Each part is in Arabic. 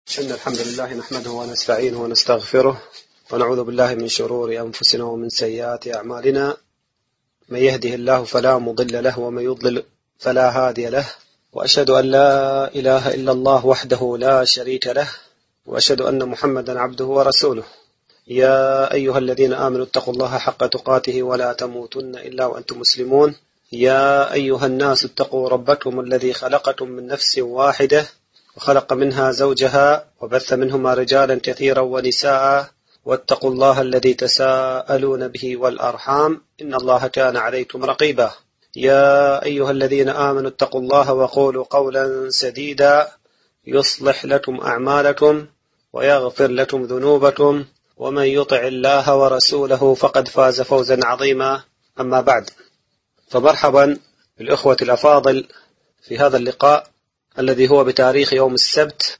إن الحمد لله نحمده ونستعينه ونستغفره ونعوذ بالله من شرور أنفسنا ومن سيئات أعمالنا. من يهده الله فلا مضل له ومن يضلل فلا هادي له، وأشهد أن لا إله إلا الله وحده لا شريك له، وأشهد أن محمدا عبده ورسوله. يا أيها الذين آمنوا اتقوا الله حق تقاته ولا تموتن إلا وأنتم مسلمون. يا أيها الناس اتقوا ربكم الذي خلقكم من نفس واحدة وخلق منها زوجها وبث منهما رجالا كثيرا ونساء، واتقوا الله الذي تساءلون به والأرحام إن الله كان عليكم رقيبا. يا أيها الذين آمنوا اتقوا الله وقولوا قولا سديدا يصلح لكم أعمالكم ويغفر لكم ذنوبكم، ومن يطع الله ورسوله فقد فاز فوزا عظيما. أما بعد، فمرحبا بالإخوة الأفاضل في هذا اللقاء الذي هو بتاريخ يوم السبت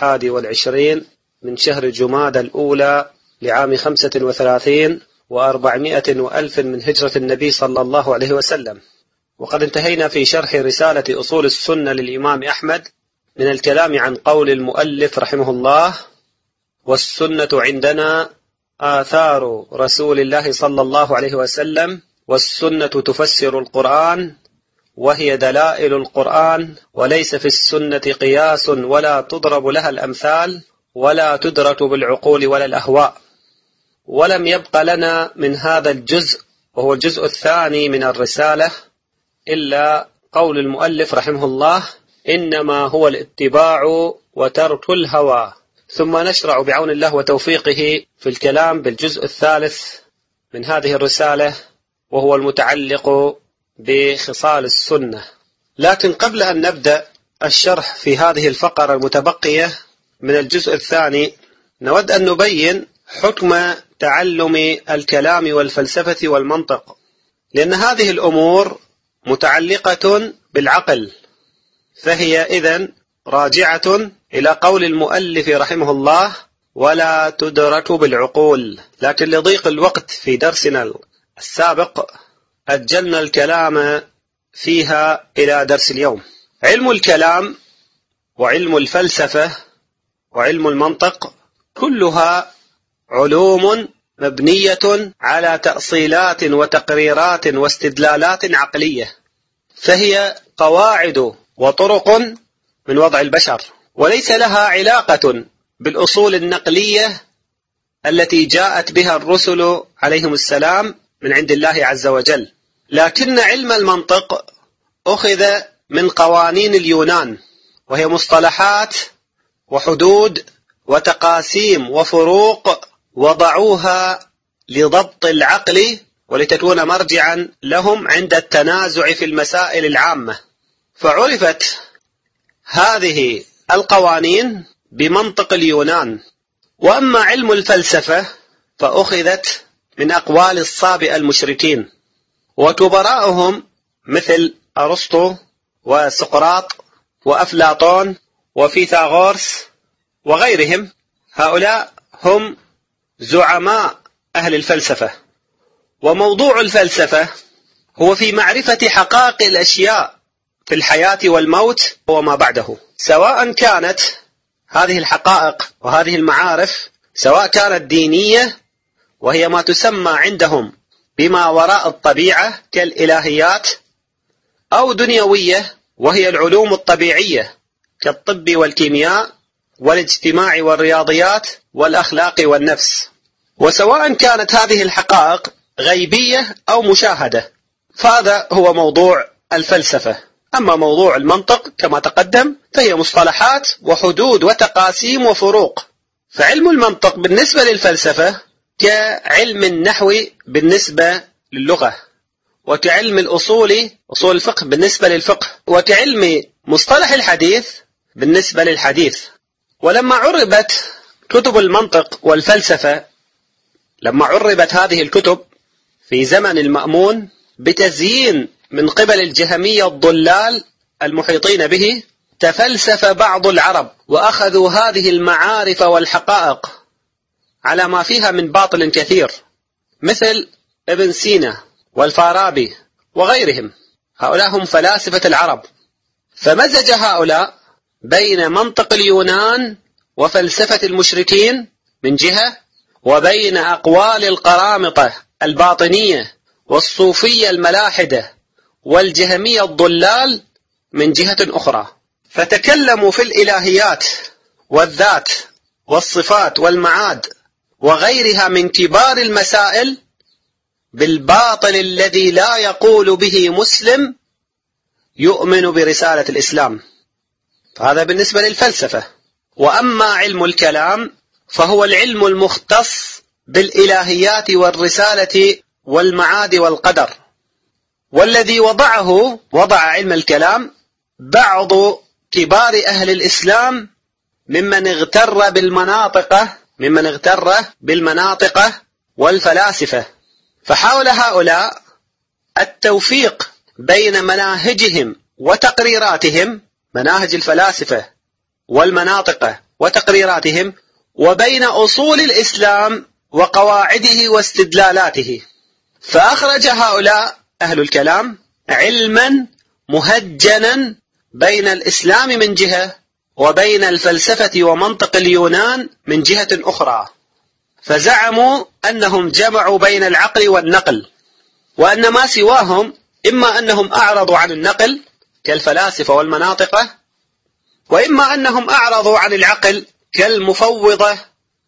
21 من شهر جمادى الأولى لعام 35 و400 وألف من هجرة النبي صلى الله عليه وسلم. وقد انتهينا في شرح رسالة أصول السنة للإمام أحمد من الكلام عن قول المؤلف رحمه الله: والسنة عندنا آثار رسول الله صلى الله عليه وسلم، والسنة تفسر القرآن وهي دلائل القرآن، وليس في السنة قياس ولا تضرب لها الأمثال ولا تدرك بالعقول ولا الأهواء. ولم يبق لنا من هذا الجزء، وهو الجزء الثاني من الرسالة، إلا قول المؤلف رحمه الله: إنما هو الاتباع وترك الهوى. ثم نشرع بعون الله وتوفيقه في الكلام بالجزء الثالث من هذه الرسالة، وهو المتعلق بخصال السنة. لكن قبل أن نبدأ الشرح في هذه الفقرة المتبقية من الجزء الثاني، نود أن نبين حكم تعلم الكلام والفلسفة والمنطق، لأن هذه الأمور متعلقة بالعقل، فهي إذن راجعة إلى قول المؤلف رحمه الله: ولا تدرك بالعقول. لكن لضيق الوقت في درسنا السابق أجلنا الكلام فيها إلى درس اليوم. علم الكلام وعلم الفلسفة وعلم المنطق كلها علوم مبنية على تأصيلات وتقريرات واستدلالات عقلية، فهي قواعد وطرق من وضع البشر، وليس لها علاقة بالأصول النقلية التي جاءت بها الرسل عليهم السلام من عند الله عز وجل. لكن علم المنطق أخذ من قوانين اليونان، وهي مصطلحات وحدود وتقاسيم وفروق وضعوها لضبط العقل ولتكون مرجعا لهم عند التنازع في المسائل العامة. فعرفت هذه القوانين بمنطق اليونان. وأما علم الفلسفة فأخذت من أقوال الصابئة المشركين وكبراءهم مثل أرسطو وسقراط وأفلاطون وفيثاغورس وغيرهم. هؤلاء هم زعماء أهل الفلسفة. وموضوع الفلسفة هو في معرفة حقائق الأشياء في الحياة والموت وما بعده، سواء كانت هذه الحقائق وهذه المعارف سواء كانت دينية، وهي ما تسمى عندهم بما وراء الطبيعة كالإلهيات، أو دنيوية وهي العلوم الطبيعية كالطب والكيمياء والاجتماع والرياضيات والأخلاق والنفس. وسواء كانت هذه الحقائق غيبية أو مشاهدة، فهذا هو موضوع الفلسفة. أما موضوع المنطق كما تقدم فهي مصطلحات وحدود وتقاسيم وفروق. فعلم المنطق بالنسبة للفلسفة كعلم النحو بالنسبة للغة، وكعلم أصول الفقه بالنسبة للفقه، وكعلم مصطلح الحديث بالنسبة للحديث. ولما عربت كتب المنطق والفلسفة، لما عربت هذه الكتب في زمن المأمون بتزيين من قبل الجهمية الضلال المحيطين به، تفلسف بعض العرب وأخذوا هذه المعارف والحقائق على ما فيها من باطل كثير، مثل ابن سينا والفارابي وغيرهم. هؤلاء هم فلاسفة العرب. فمزج هؤلاء بين منطق اليونان وفلسفة المشركين من جهة، وبين أقوال القرامطة الباطنية والصوفية الملاحدة والجهمية الضلال من جهة أخرى. فتكلموا في الإلهيات والذات والصفات والمعاد وغيرها من كبار المسائل بالباطل الذي لا يقول به مسلم يؤمن برسالة الإسلام. فهذا بالنسبة للفلسفة. وأما علم الكلام فهو العلم المختص بالإلهيات والرسالة والمعاد والقدر، والذي وضع علم الكلام بعض كبار أهل الإسلام ممن اغتر بالمناطق والفلاسفة. فحاول هؤلاء التوفيق بين مناهجهم وتقريراتهم، مناهج الفلاسفة والمناطق وتقريراتهم، وبين أصول الإسلام وقواعده واستدلالاته. فأخرج هؤلاء أهل الكلام علما مهجنا بين الإسلام من جهة، وبين الفلسفة ومنطق اليونان من جهة أخرى. فزعموا أنهم جمعوا بين العقل والنقل، وأن ما سواهم إما أنهم أعرضوا عن النقل كالفلاسفة والمناطقة، وإما أنهم أعرضوا عن العقل كالمفوضة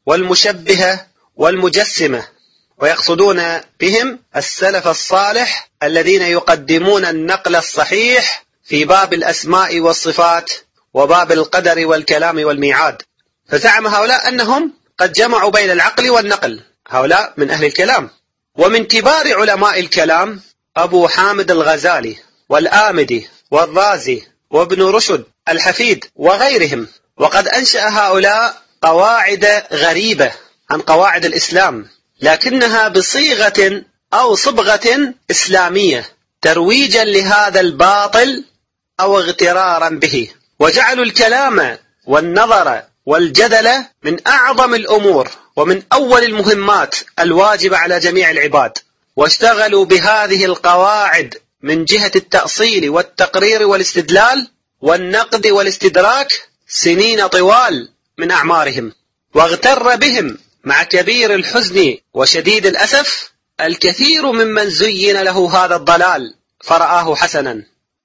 والمشبهة والمجسمة، ويقصدون بهم السلف الصالح الذين يقدمون النقل الصحيح في باب الأسماء والصفات وباب القدر والكلام والميعاد. فزعم هؤلاء أنهم قد جمعوا بين العقل والنقل، هؤلاء من أهل الكلام. ومن كبار علماء الكلام أبو حامد الغزالي والآمدي والرازي وابن رشد الحفيد وغيرهم. وقد أنشأ هؤلاء قواعد غريبة عن قواعد الإسلام، لكنها بصيغة أو صبغة إسلامية ترويجا لهذا الباطل أو اغترارا به. وجعلوا الكلام والنظر والجدل من أعظم الأمور ومن أول المهمات الواجبة على جميع العباد، واشتغلوا بهذه القواعد من جهة التأصيل والتقرير والاستدلال والنقد والاستدراك سنين طوال من أعمارهم. واغتر بهم مع كبير الحزن وشديد الأسف الكثير ممن زين له هذا الضلال فرآه حسنا،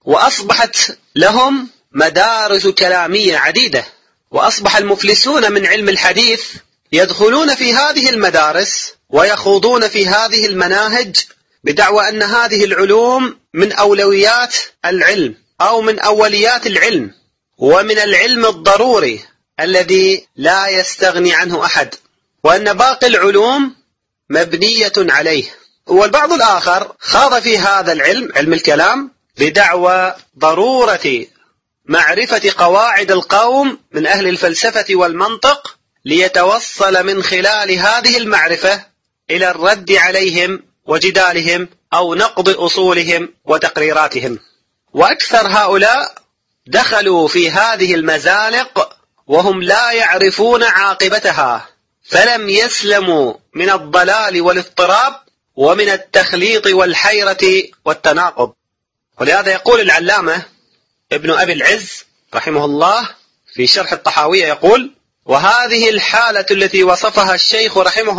وأصبحت لهم مدارس كلامية عديدة، وأصبح المفلسون من علم الحديث يدخلون في هذه المدارس ويخوضون في هذه المناهج بدعوى أن هذه العلوم من أولويات العلم أو من أوليات العلم، ومن العلم الضروري الذي لا يستغني عنه أحد، وأن باقي العلوم مبنية عليه. والبعض الآخر خاض في هذا العلم، علم الكلام، بدعوى ضرورة معرفة قواعد القوم من أهل الفلسفة والمنطق ليتوصل من خلال هذه المعرفة إلى الرد عليهم وجدالهم أو نقض أصولهم وتقريراتهم. وأكثر هؤلاء دخلوا في هذه المزالق وهم لا يعرفون عاقبتها، فلم يسلموا من الضلال والاضطراب ومن التخليط والحيرة والتناقض. ولهذا يقول العلامة ابن أبي العز رحمه الله في شرح الطحاوية، يقول: وهذه الحالة التي وصفها الشيخ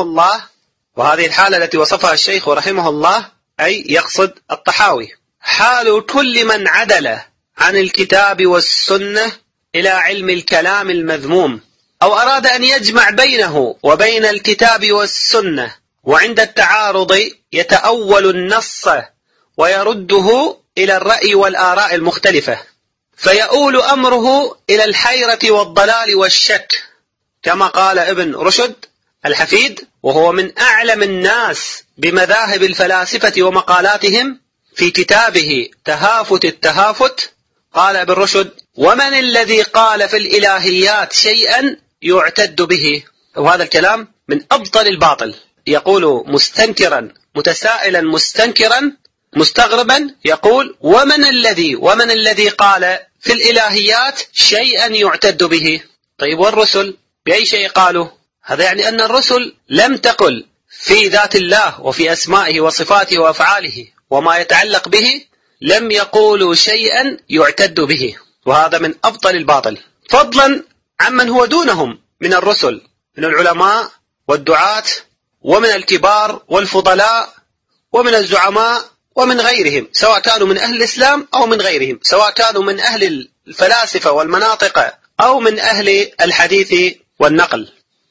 رحمه الله، أي يقصد الطحاوي، حال كل من عدل عن الكتاب والسنة إلى علم الكلام المذموم، أو أراد أن يجمع بينه وبين الكتاب والسنة، وعند التعارض يتأول النص ويرده إلى الرأي والآراء المختلفة، فيؤول أمره إلى الحيرة والضلال والشك، كما قال ابن رشد الحفيد، وهو من أعلم الناس بمذاهب الفلاسفة ومقالاتهم، في كتابه تهافت التهافت، قال ابن رشد: ومن الذي قال في الإلهيات شيئا يعتد به؟ وهذا الكلام من أبطل الباطل. يقول مستنكرا متسائلا مستنكرا مستغربا، يقول: ومن الذي قال في الإلهيات شيئا يعتد به؟ طيب والرسل بأي شيء قالوا؟ هذا يعني أن الرسل لم تقل في ذات الله وفي أسمائه وصفاته وأفعاله وما يتعلق به، لم يقولوا شيئا يعتد به، وهذا من أبطل الباطل، فضلا عمن هو دونهم من الرسل، من العلماء والدعاة ومن الكبار والفضلاء ومن الزعماء ومن غيرهم، سواء كانوا من أهل الإسلام أو من غيرهم، سواء كانوا من أهل الفلاسفة والمناطق أو من أهل الحديث والنقل.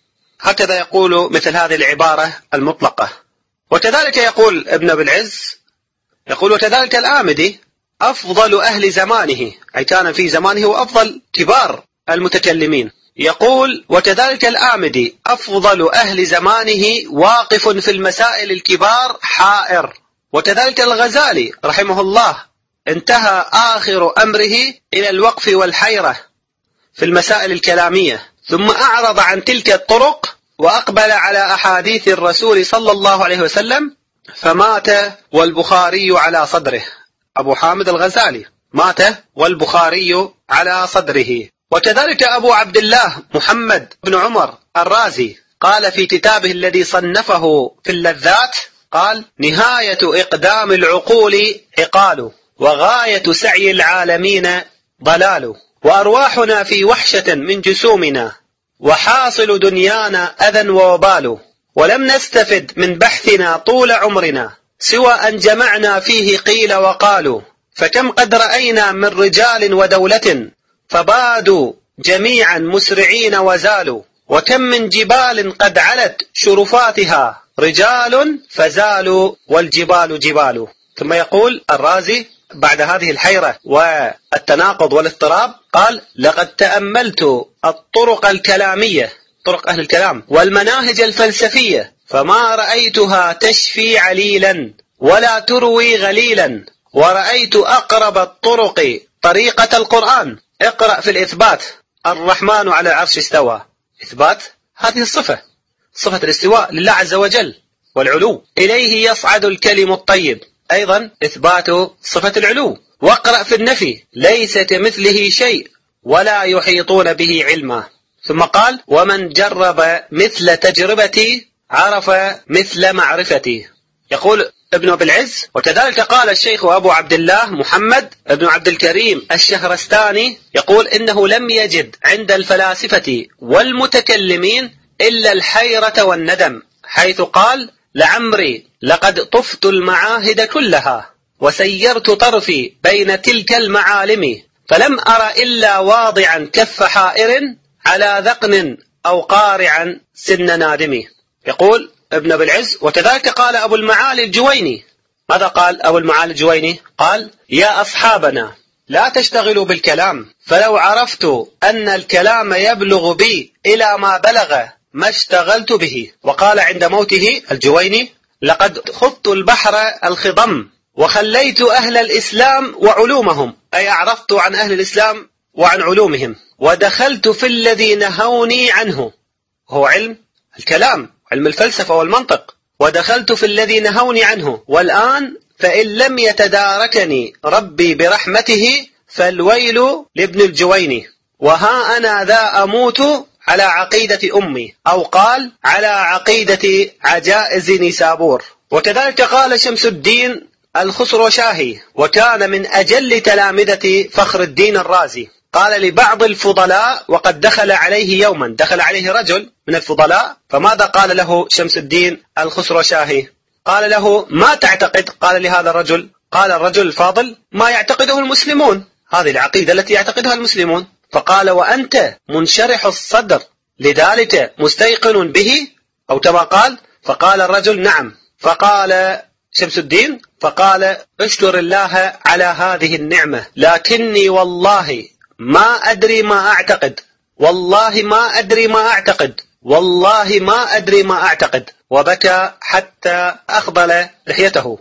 هكذا يقول مثل هذه العبارة المطلقة. وكذلك يقول ابن أبي العز، يقول وكذلك الآمدي أفضل أهل زمانه، أي كان في زمانه وأفضل كبار المتكلمين. يقول وكذلك الآمدي أفضل أهل زمانه واقف في المسائل الكبار حائر. وكذلك الغزالي رحمه الله انتهى آخر أمره إلى الوقف والحيرة في المسائل الكلامية، ثم أعرض عن تلك الطرق وأقبل على أحاديث الرسول صلى الله عليه وسلم فمات والبخاري على صدره. أبو حامد الغزالي مات والبخاري على صدره. وكذلك أبو عبد الله محمد بن عمر الرازي قال في كتابه الذي صنفه في اللذات، قال نهاية إقدام العقول عقال، وغاية سعي العالمين ضلال، وأرواحنا في وحشة من جسومنا، وحاصل دنيانا أذى ووبال، ولم نستفد من بحثنا طول عمرنا سوى أن جمعنا فيه قيل وقالوا، فكم قد رأينا من رجال ودولة فبادوا جميعا مسرعين وزالوا، وكم من جبال قد علت شرفاتها رجال فزالوا والجبال جبال. ثم يقول الرازي بعد هذه الحيرة والتناقض والاضطراب، قال لقد تأملت الطرق الكلامية، طرق أهل الكلام، والمناهج الفلسفية، فما رأيتها تشفي عليلا ولا تروي غليلا، ورأيت أقرب الطرق طريقة القرآن. اقرأ في الإثبات، الرحمن على العرش استوى، إثبات هذه الصفة، صفة الاستواء لله عز وجل والعلو، إليه يصعد الكلم الطيب، أيضا إثبات صفة العلو. واقرأ في النفي، ليس كمثله شيء ولا يحيطون به علما. ثم قال ومن جرب مثل تجربتي عرف مثل معرفتي. يقول ابن أبي العز وكذلك قال الشيخ أبو عبد الله محمد بن عبد الكريم الشهرستاني، يقول إنه لم يجد عند الفلاسفة والمتكلمين إلا الحيرة والندم، حيث قال لعمري لقد طفت المعاهد كلها وسيرت طرفي بين تلك المعالم، فلم أر إلا واضعا كف حائر على ذقن أو قارعا سن نادم. يقول ابن أبي العز وكذلك قال أبو المعالي الجويني. ماذا قال أبو المعالي الجويني؟ قال يا أصحابنا لا تشتغلوا بالكلام، فلو عرفت أن الكلام يبلغ بي إلى ما بلغ ما اشتغلت به. وقال عند موته الجويني لقد خضت البحر الخضم وخليت أهل الإسلام وعلومهم، أي أعرضت عن أهل الإسلام وعن علومهم، ودخلت في الذي نهوني عنه، هو علم الكلام، علم الفلسفة والمنطق، ودخلت في الذي نهوني عنه، والآن فإن لم يتداركني ربي برحمته فالويل لابن الجويني، وها أنا ذا أموت على عقيدة أمي، أو قال على عقيدة عجائز نيسابور. وكذلك قال شمس الدين الخسروشاهي، وكان من أجل تلامذة فخر الدين الرازي، قال لبعض الفضلاء وقد دخل عليه يوما، دخل عليه رجل من الفضلاء، فماذا قال له شمس الدين الخسروشاهي؟ قال له ما تعتقد؟ قال لهذا الرجل، قال الرجل الفاضل ما يعتقده المسلمون، هذه العقيدة التي يعتقدها المسلمون. فقال وأنت منشرح الصدر لذلك مستيقن به، أو كما قال. فقال الرجل نعم. فقال شمس الدين فقال اشكر الله على هذه النعمة، لكني والله ما أدري ما أعتقد، والله ما أدري ما أعتقد، والله ما أدري ما أعتقد، وبكى حتى أخضل لحيته.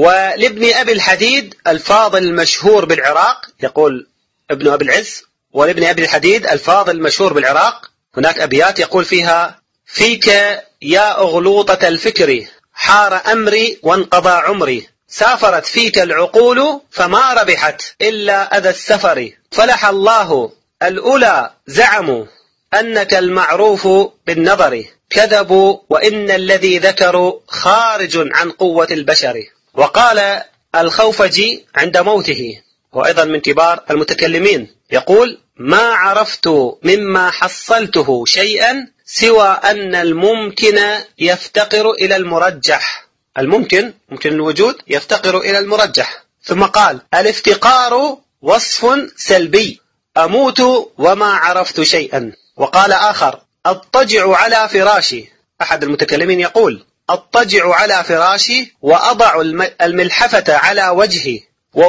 ولابن أبي الحديد الفاضل المشهور بالعراق، يقول ابن أبي العز ولابن أبي الحديد الفاضل المشهور بالعراق هناك أبيات يقول فيها فيك يا أغلوطة الفكر حار أمري وانقضى عمري، سافرت فيك العقول فما ربحت إلا أذى السفر، فلح الله الأولى زعموا أنك المعروف بالنظر، كذبوا وإن الذي ذكروا خارج عن قوة البشر. وقال الخوفجي عند موته، وأيضا من كبار المتكلمين، يقول ما عرفت مما حصلته شيئا سوى أن الممكن يفتقر إلى المرجح. الممكن الوجود يفتقر إلى المرجح. ثم قال: الافتقار وصف سلبي، أموت وما عرفت شيئا. وقال آخر: أضطجع على فراشي. أحد المتكلمين يقول: أضطجع على فراشي وأضع الملحفة على وجهي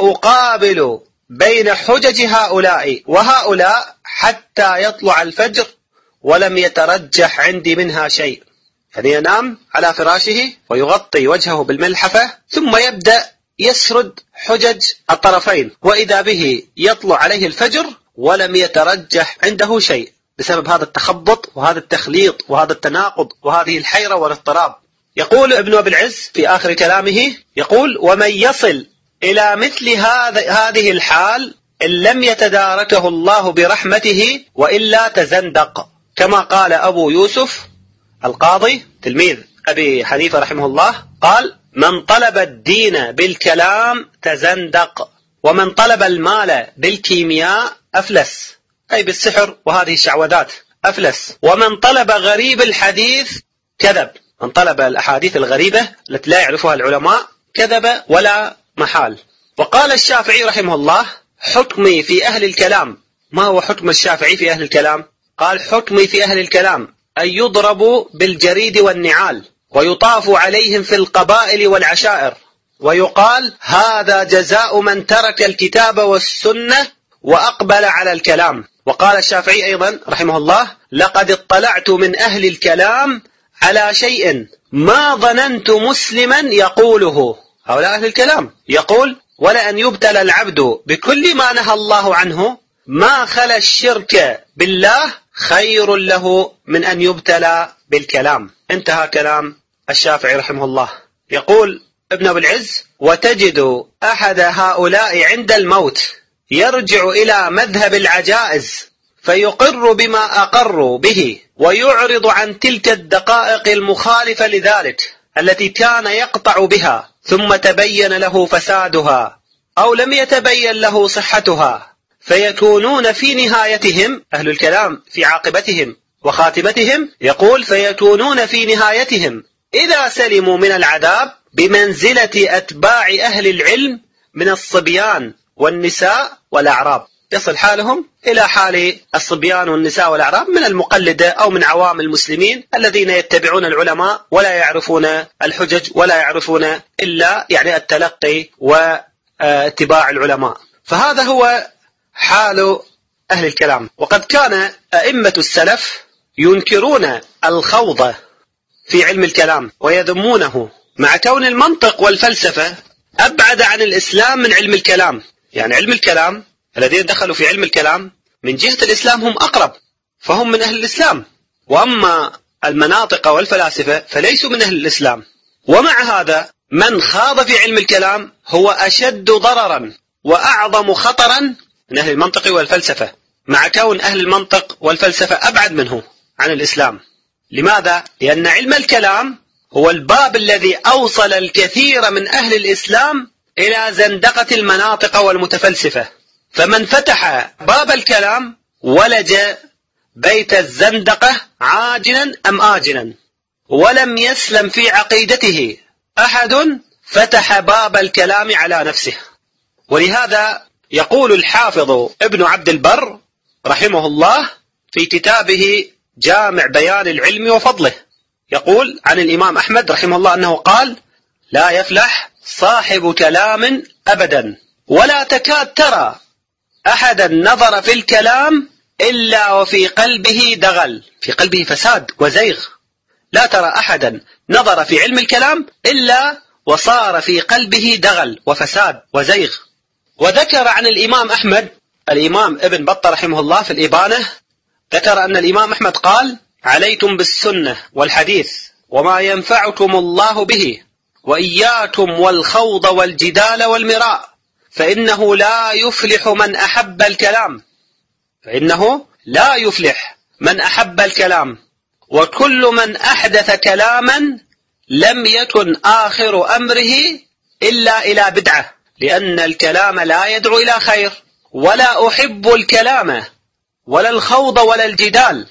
وأقابل بين حجج هؤلاء وهؤلاء حتى يطلع الفجر ولم يترجح عندي منها شيء. يعني ينام على فراشه ويغطي وجهه بالملحفة ثم يبدأ يسرد حجج الطرفين، وإذا به يطلع عليه الفجر ولم يترجح عنده شيء، بسبب هذا التخبط وهذا التخليط وهذا التناقض وهذه الحيرة والاضطراب. يقول ابن أبي العز في آخر كلامه، يقول: ومن يصل إلى مثل هذه الحال إن لم يتداركه الله برحمته وإلا تزندق، كما قال أبو يوسف القاضي تلميذ أبي حنيفة رحمه الله، قال: من طلب الدين بالكلام تزندق، ومن طلب المال بالكيمياء أفلس، أي بالسحر وهذه الشعوذات أفلس، ومن طلب غريب الحديث كذب. من طلب الأحاديث الغريبة التي لا يعرفها العلماء كذب ولا محال. وقال الشافعي رحمه الله: حكمي في أهل الكلام. ما هو حكم الشافعي في أهل الكلام؟ قال: حكمي في أهل الكلام أن يضربوا بالجريد والنعال ويطاف عليهم في القبائل والعشائر، ويقال: هذا جزاء من ترك الكتاب والسنة وأقبل على الكلام. وقال الشافعي أيضا رحمه الله: لقد اطلعت من أهل الكلام على شيء ما ظننت مسلما يقوله. هؤلاء أهل الكلام يقول: ولأن يبتلى العبد بكل ما نهى الله عنه ما خلا الشرك بالله خير له من أن يبتلى بالكلام. انتهى كلام الشافعي رحمه الله. يقول ابن أبي العز: وتجد أحد هؤلاء عند الموت يرجع إلى مذهب العجائز فيقر بما أقروا به ويعرض عن تلك الدقائق المخالفة لذلك التي كان يقطع بها، ثم تبين له فسادها أو لم يتبين له صحتها، فيكونون في نهايتهم أهل الكلام في عاقبتهم وخاتمتهم، يقول: فيكونون في نهايتهم إذا سلموا من العذاب بمنزلة أتباع أهل العلم من الصبيان والنساء والأعراب. يصل حالهم إلى حال الصبيان والنساء والأعراب من المقلدة أو من عوام المسلمين الذين يتبعون العلماء ولا يعرفون الحجج ولا يعرفون إلا يعني التلقي واتباع العلماء. فهذا هو حال أهل الكلام. وقد كان أئمة السلف ينكرون الخوض في علم الكلام ويذمونه، مع كون المنطق والفلسفة أبعد عن الإسلام من علم الكلام. يعني علم الكلام الذين دخلوا في علم الكلام من جهة الإسلام هم أقرب، فهم من أهل الإسلام، وأما المناطق والفلاسفة فليسوا من أهل الإسلام. ومع هذا من خاض في علم الكلام هو أشد ضررا وأعظم خطرا من أهل المنطق والفلسفة، مع كون أهل المنطق والفلسفة أبعد منه عن الإسلام. لماذا؟ لأن علم الكلام هو الباب الذي أوصل الكثير من أهل الإسلام إلى زندقة المناطق والمتفلسفة، فمن فتح باب الكلام ولج بيت الزندقة عاجلا أم آجلا، ولم يسلم في عقيدته أحد فتح باب الكلام على نفسه. ولهذا يقول الحافظ ابن عبد البر رحمه الله في كتابه جامع بيان العلم وفضله، يقول عن الإمام أحمد رحمه الله أنه قال: لا يفلح صاحب كلام أبدا، ولا تكاد ترى أحدا نظر في الكلام إلا وفي قلبه دغل، في قلبه فساد وزيغ. لا ترى أحدا نظر في علم الكلام إلا وصار في قلبه دغل وفساد وزيغ. وذكر عن الإمام أحمد الإمام ابن بطة رحمه الله في الإبانة، ذكر أن الإمام أحمد قال: عليكم بالسنة والحديث وما ينفعكم الله به، وإياكم والخوض والجدال والمراء، فإنه لا يفلح من أحب الكلام، فإنه لا يفلح من أحب الكلام، وكل من أحدث كلاما لم يكن آخر أمره إلا إلى بدعة، لأن الكلام لا يدعو إلى خير، ولا أحب الكلام ولا الخوض ولا الجدال،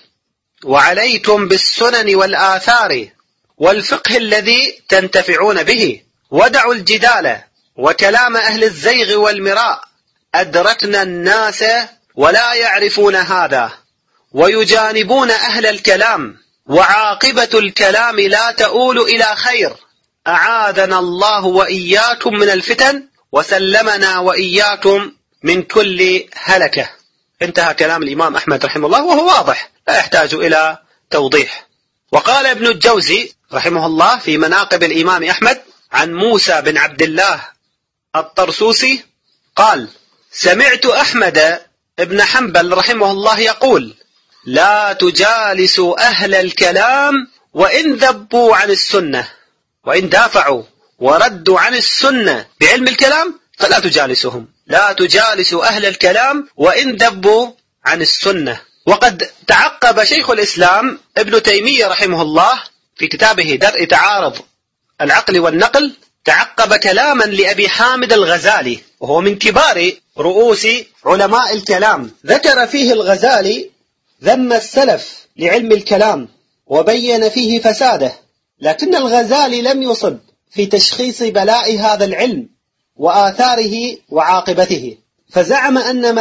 وعليكم بالسنن والآثار والفقه الذي تنتفعون به، ودعوا الجدال وكلام أهل الزيغ والمراء. أدركنا الناس ولا يعرفون هذا، ويجانبون أهل الكلام، وعاقبة الكلام لا تؤول إلى خير. أعاذنا الله وإياكم من الفتن، وسلمنا وإياكم من كل هلكة. انتهى كلام الإمام أحمد رحمه الله، وهو واضح لا يحتاج إلى توضيح. وقال ابن الجوزي رحمه الله في مناقب الإمام أحمد عن موسى بن عبد الله الطرسوسي قال: سمعت أحمد بن حنبل رحمه الله يقول: لا تجالسوا أهل الكلام وإن ذبوا عن السنة، وإن دافعوا وردوا عن السنة بعلم الكلام فلا تجالسهم. لا تجالسوا أهل الكلام وإن ذبوا عن السنة. وقد تعقب شيخ الإسلام ابن تيمية رحمه الله في كتابه درء تعارض العقل والنقل، تعقب كلاما لأبي حامد الغزالي، وهو من كبار رؤوس علماء الكلام. ذكر فيه الغزالي ذم السلف لعلم الكلام وبين فيه فساده، لكن الغزالي لم يصب في تشخيص بلاء هذا العلم وآثاره وعاقبته، فزعم أن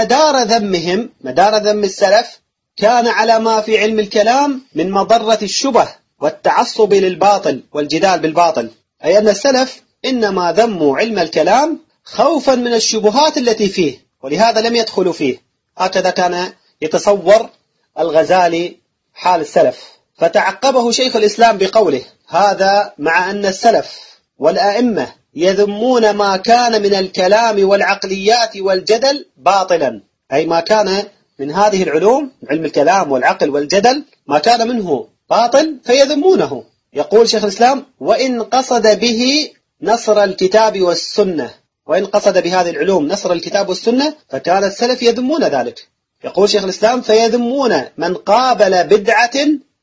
مدار ذم السلف كان على ما في علم الكلام من مضرة الشبه والتعصب للباطل والجدال بالباطل، أي أن السلف إنما ذموا علم الكلام خوفا من الشبهات التي فيه، ولهذا لم يدخلوا فيه. هكذا كان يتصور الغزالي حال السلف. فتعقبه شيخ الإسلام بقوله: هذا مع أن السلف والأئمة يذمون ما كان من الكلام والعقليات والجدل باطلا، أي ما كان من هذه العلوم، علم الكلام والعقل والجدل، ما كان منه باطل فيذمونه. يقول شيخ الإسلام: وإن قصد به نصر الكتاب والسنة، وإن قصد بهذه العلوم نصر الكتاب والسنة فكان السلف يذمون ذلك. يقول شيخ الإسلام: فيذمون من قابل بدعة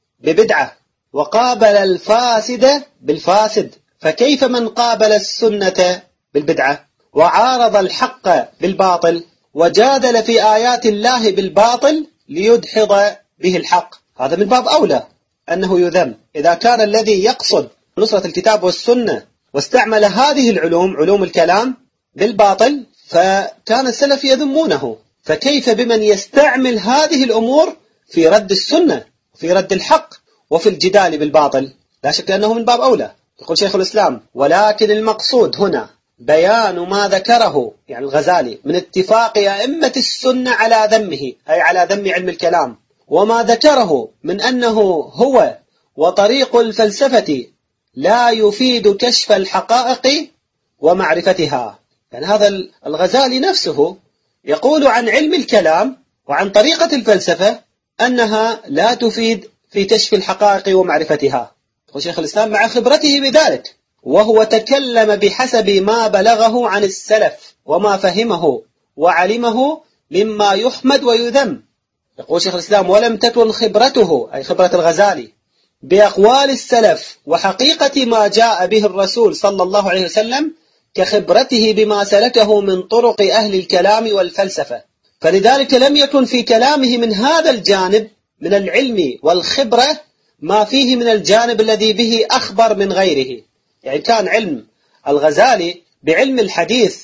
ببدعة وقابل الفاسد بالفاسد، فكيف من قابل السنة بالبدعة وعارض الحق بالباطل وجادل في آيات الله بالباطل ليدحض به الحق؟ هذا من باب أولى أنه يذم. إذا كان الذي يقصد نصرة الكتاب والسنة واستعمل هذه العلوم، علوم الكلام، بالباطل، فكان السلف يذمونه، فكيف بمن يستعمل هذه الأمور في رد السنة، في رد الحق، وفي الجدال بالباطل؟ لا شك أنه من باب أولى. يقول شيخ الإسلام: ولكن المقصود هنا بيان ما ذكره يعني الغزالي من اتفاق أئمة السنة على ذمه، أي على ذم علم الكلام، وما ذكره من أنه هو وطريق الفلسفة لا يفيد كشف الحقائق ومعرفتها. يعني هذا الغزالي نفسه يقول عن علم الكلام وعن طريقة الفلسفة أنها لا تفيد في كشف الحقائق ومعرفتها. وشيخ الإسلام مع خبرته بذلك، وهو تكلم بحسب ما بلغه عن السلف وما فهمه وعلمه مما يحمد ويذم. يقول شيخ الإسلام: ولم تكن خبرته، أي خبرة الغزالي، بأقوال السلف وحقيقة ما جاء به الرسول صلى الله عليه وسلم كخبرته بما سلكه من طرق أهل الكلام والفلسفة، فلذلك لم يكن في كلامه من هذا الجانب من العلم والخبرة ما فيه من الجانب الذي به أخبر من غيره. يعني كان علم الغزالي بعلم الحديث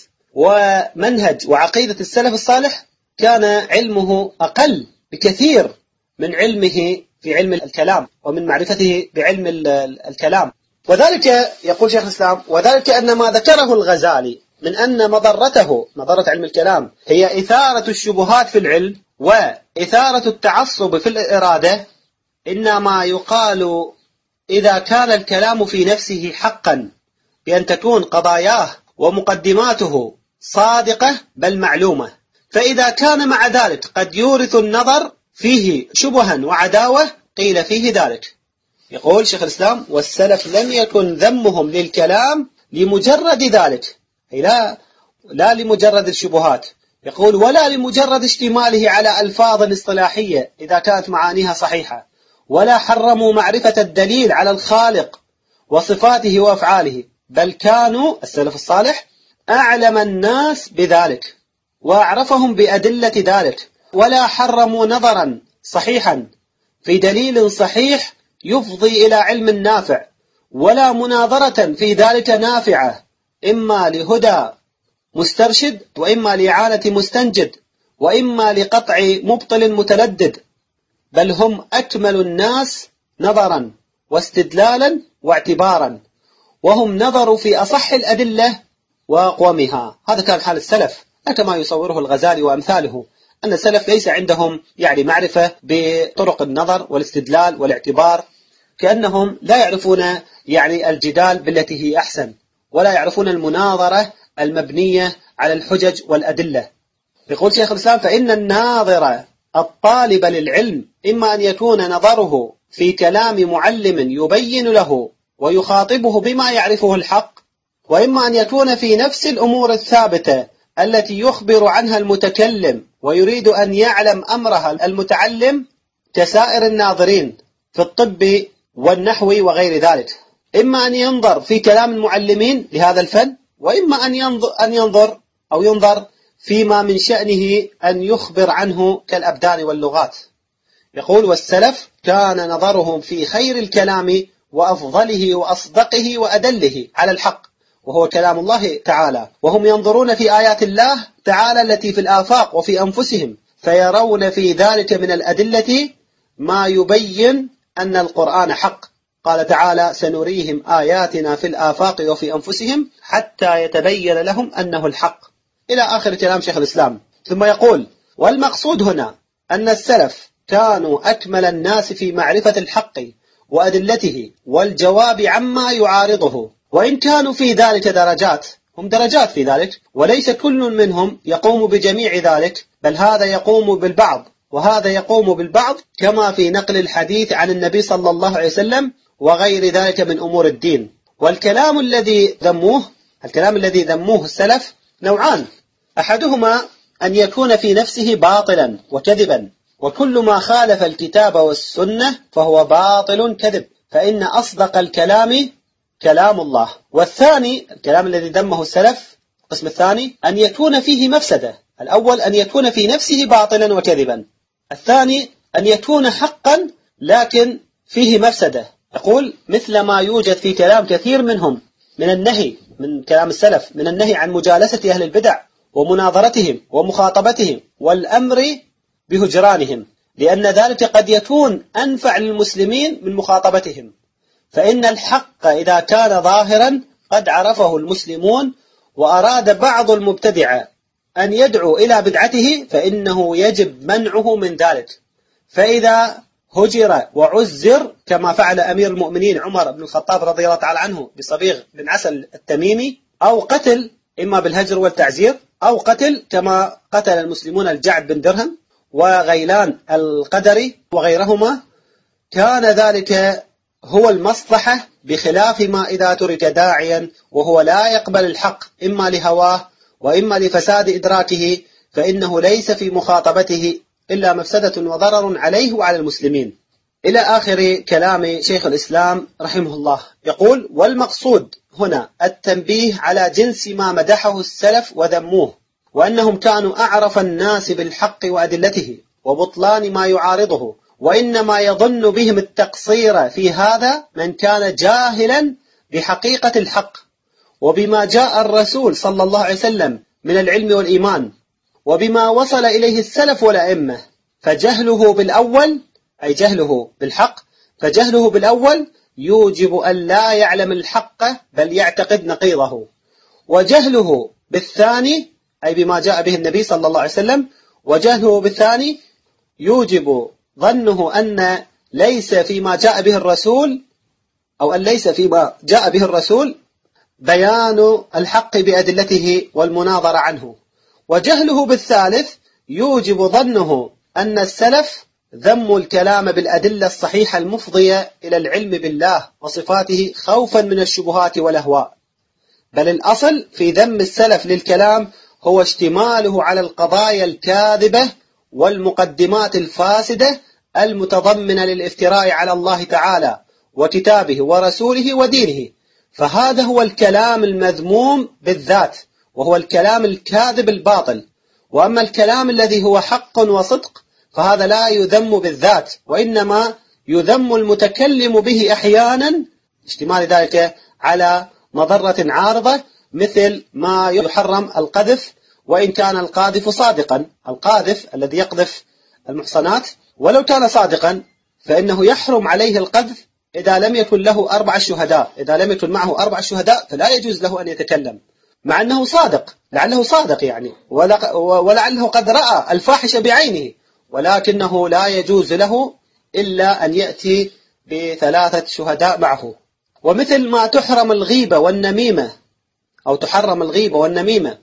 ومنهج وعقيدة السلف الصالح كان علمه أقل بكثير من علمه في علم الكلام ومن معرفته بعلم الكلام. وذلك يقول شيخ الإسلام: وذلك أن ما ذكره الغزالي من أن مضرة علم الكلام هي إثارة الشبهات في العلم وإثارة التعصب في الإرادة، إنما يقال إذا كان الكلام في نفسه حقا بأن تكون قضاياه ومقدماته صادقة بل معلومة، فإذا كان مع ذلك قد يورث النظر فيه شبها وعداوة قيل فيه ذلك. يقول شيخ الإسلام: والسلف لم يكن ذمهم للكلام لمجرد ذلك، أي لا لمجرد الشبهات. يقول: ولا لمجرد اشتماله على ألفاظ اصطلاحية إذا كانت معانيها صحيحة، ولا حرموا معرفة الدليل على الخالق وصفاته وأفعاله، بل كانوا السلف الصالح أعلم الناس بذلك وأعرفهم بأدلة ذلك، ولا حرموا نظرا صحيحا في دليل صحيح يفضي إلى علم نافع، ولا مناظرة في ذلك نافعة، إما لهدى مسترشد، وإما لإعانة مستنجد، وإما لقطع مبطل متلدد، بل هم أكمل الناس نظرا واستدلالا واعتبارا، وهم نظروا في أصح الأدلة وأقومها. هذا كان حال السلف، كما يصوره الغزالي وأمثاله، أن السلف ليس عندهم معرفة بطرق النظر والاستدلال والاعتبار، كأنهم لا يعرفون الجدال بالتي هي أحسن، ولا يعرفون المناظرة المبنية على الحجج والأدلة. يقول شيخ الإسلام: فإن الناظر الطالب للعلم إما أن يكون نظره في كلام معلم يبين له ويخاطبه بما يعرفه الحق، وإما أن يكون في نفس الأمور الثابتة التي يخبر عنها المتكلم ويريد أن يعلم أمرها المتعلم، كسائر الناظرين في الطب والنحو وغير ذلك. إما أن ينظر في كلام المعلمين لهذا الفن، وإما أن ينظر فيما من شأنه أن يخبر عنه كالأبدان واللغات. يقول: والسلف كان نظرهم في خير الكلام وأفضله وأصدقه وأدله على الحق، وهو كلام الله تعالى، وهم ينظرون في آيات الله تعالى التي في الآفاق وفي أنفسهم، فيرون في ذلك من الأدلة ما يبين أن القرآن حق. قال تعالى: سنريهم آياتنا في الآفاق وفي أنفسهم حتى يتبين لهم أنه الحق، إلى آخر كلام شيخ الإسلام. ثم يقول: والمقصود هنا أن السلف كانوا أكمل الناس في معرفة الحق وأدلته والجواب عما يعارضه، وإن كانوا في ذلك درجات، هم درجات في ذلك، وليس كل منهم يقوم بجميع ذلك، بل هذا يقوم بالبعض وهذا يقوم بالبعض، كما في نقل الحديث عن النبي صلى الله عليه وسلم وغير ذلك من أمور الدين. والكلام الذي ذموه السلف نوعان: أحدهما أن يكون في نفسه باطلا وكذبا، وكل ما خالف الكتاب والسنة فهو باطل كذب، فإن أصدق الكلام كلام الله. والثاني، الكلام الذي ذمه السلف القسم الثاني، أن يكون فيه مفسدة. الأول أن يكون في نفسه باطلا وكذبا، الثاني أن يكون حقا لكن فيه مفسدة. يقول: مثل ما يوجد في كلام كثير منهم من النهي، من كلام السلف، من النهي عن مجالسة أهل البدع ومناظرتهم ومخاطبتهم والأمر بهجرانهم، لأن ذلك قد يكون أنفع للمسلمين من مخاطبتهم، فإن الحق إذا كان ظاهرا قد عرفه المسلمون، وأراد بعض المبتدع أن يدعو إلى بدعته فإنه يجب منعه من ذلك. فإذا هجر وعزر كما فعل أمير المؤمنين عمر بن الخطاب رضي الله تعالى عنه بصبيغ بن عسل التميمي، أو قتل إما بالهجر والتعزير، أو قتل كما قتل المسلمون الجعد بن درهم وغيلان القدري وغيرهما، كان ذلك هو المصلحة، بخلاف ما إذا ترك داعيا وهو لا يقبل الحق إما لهواه وإما لفساد إدراكه، فإنه ليس في مخاطبته إلا مفسدة وضرر عليه وعلى المسلمين، إلى آخر كلام شيخ الإسلام رحمه الله. يقول: والمقصود هنا التنبيه على جنس ما مدحه السلف وذموه، وأنهم كانوا أعرف الناس بالحق وأدلته وبطلان ما يعارضه، وإنما يظن بهم التقصير في هذا من كان جاهلا بحقيقة الحق وبما جاء الرسول صلى الله عليه وسلم من العلم والإيمان، وبما وصل إليه السلف والأئمة، فجهله بالأول، أي جهله بالحق، فجهله بالأول يوجب أن لا يعلم الحق بل يعتقد نقيضه، وجهله بالثاني أي بما جاء به النبي صلى الله عليه وسلم، وجهله بالثاني يوجب ظنه أن ليس فيما جاء به الرسول، أو أن ليس فيما جاء به الرسول بيان الحق بأدلته والمناظرة عنه، وجهله بالثالث يوجب ظنه أن السلف ذموا الكلام بالأدلة الصحيحة المفضية إلى العلم بالله وصفاته خوفا من الشبهات والأهواء. بل الأصل في ذم السلف للكلام هو اشتماله على القضايا الكاذبة والمقدمات الفاسدة المتضمنة للافتراء على الله تعالى وكتابه ورسوله ودينه، فهذا هو الكلام المذموم بالذات، وهو الكلام الكاذب الباطل، وأما الكلام الذي هو حق وصدق فهذا لا يذم بالذات، وإنما يذم المتكلم به أحيانا اشتمال ذلك على مضرة عارضة، مثل ما يحرم القذف وإن كان القاذف صادقا. القاذف الذي يقذف المحصنات ولو كان صادقا فإنه يحرم عليه القذف إذا لم يكن له 4 شهداء. إذا لم يكن معه 4 شهداء فلا يجوز له أن يتكلم، مع أنه صادق، لعله صادق يعني، ولعله قد رأى الفاحشة بعينه، ولكنه لا يجوز له إلا أن يأتي ب3 شهداء معه. ومثل ما تحرم الغيبة والنميمة، أو تحرم الغيبة والنميمة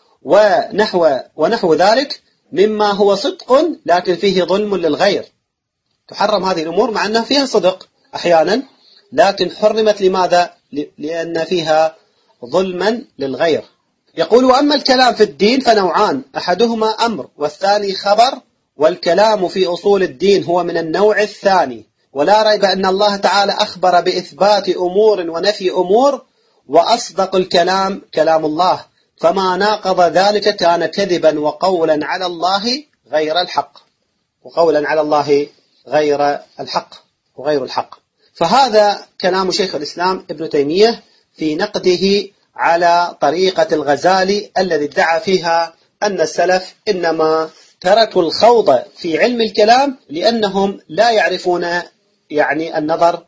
ونحو ذلك مما هو صدق لكن فيه ظلم للغير. تحرم هذه الأمور مع أنها فيها صدق أحيانا، لكن حرمت لماذا؟ لأن فيها ظلما للغير. يقول: وأما الكلام في الدين فنوعان، أحدهما أمر والثاني خبر، والكلام في أصول الدين هو من النوع الثاني. ولا ريب أن الله تعالى أخبر بإثبات أمور ونفي أمور، وأصدق الكلام كلام الله، فما ناقض ذلك كان كذبا وقولا على الله غير الحق، وقولا على الله غير الحق وغير الحق. فهذا كلام شيخ الإسلام ابن تيمية في نقده على طريقة الغزالي الذي ادعى فيها أن السلف إنما تركوا الخوض في علم الكلام لأنهم لا يعرفون يعني النظر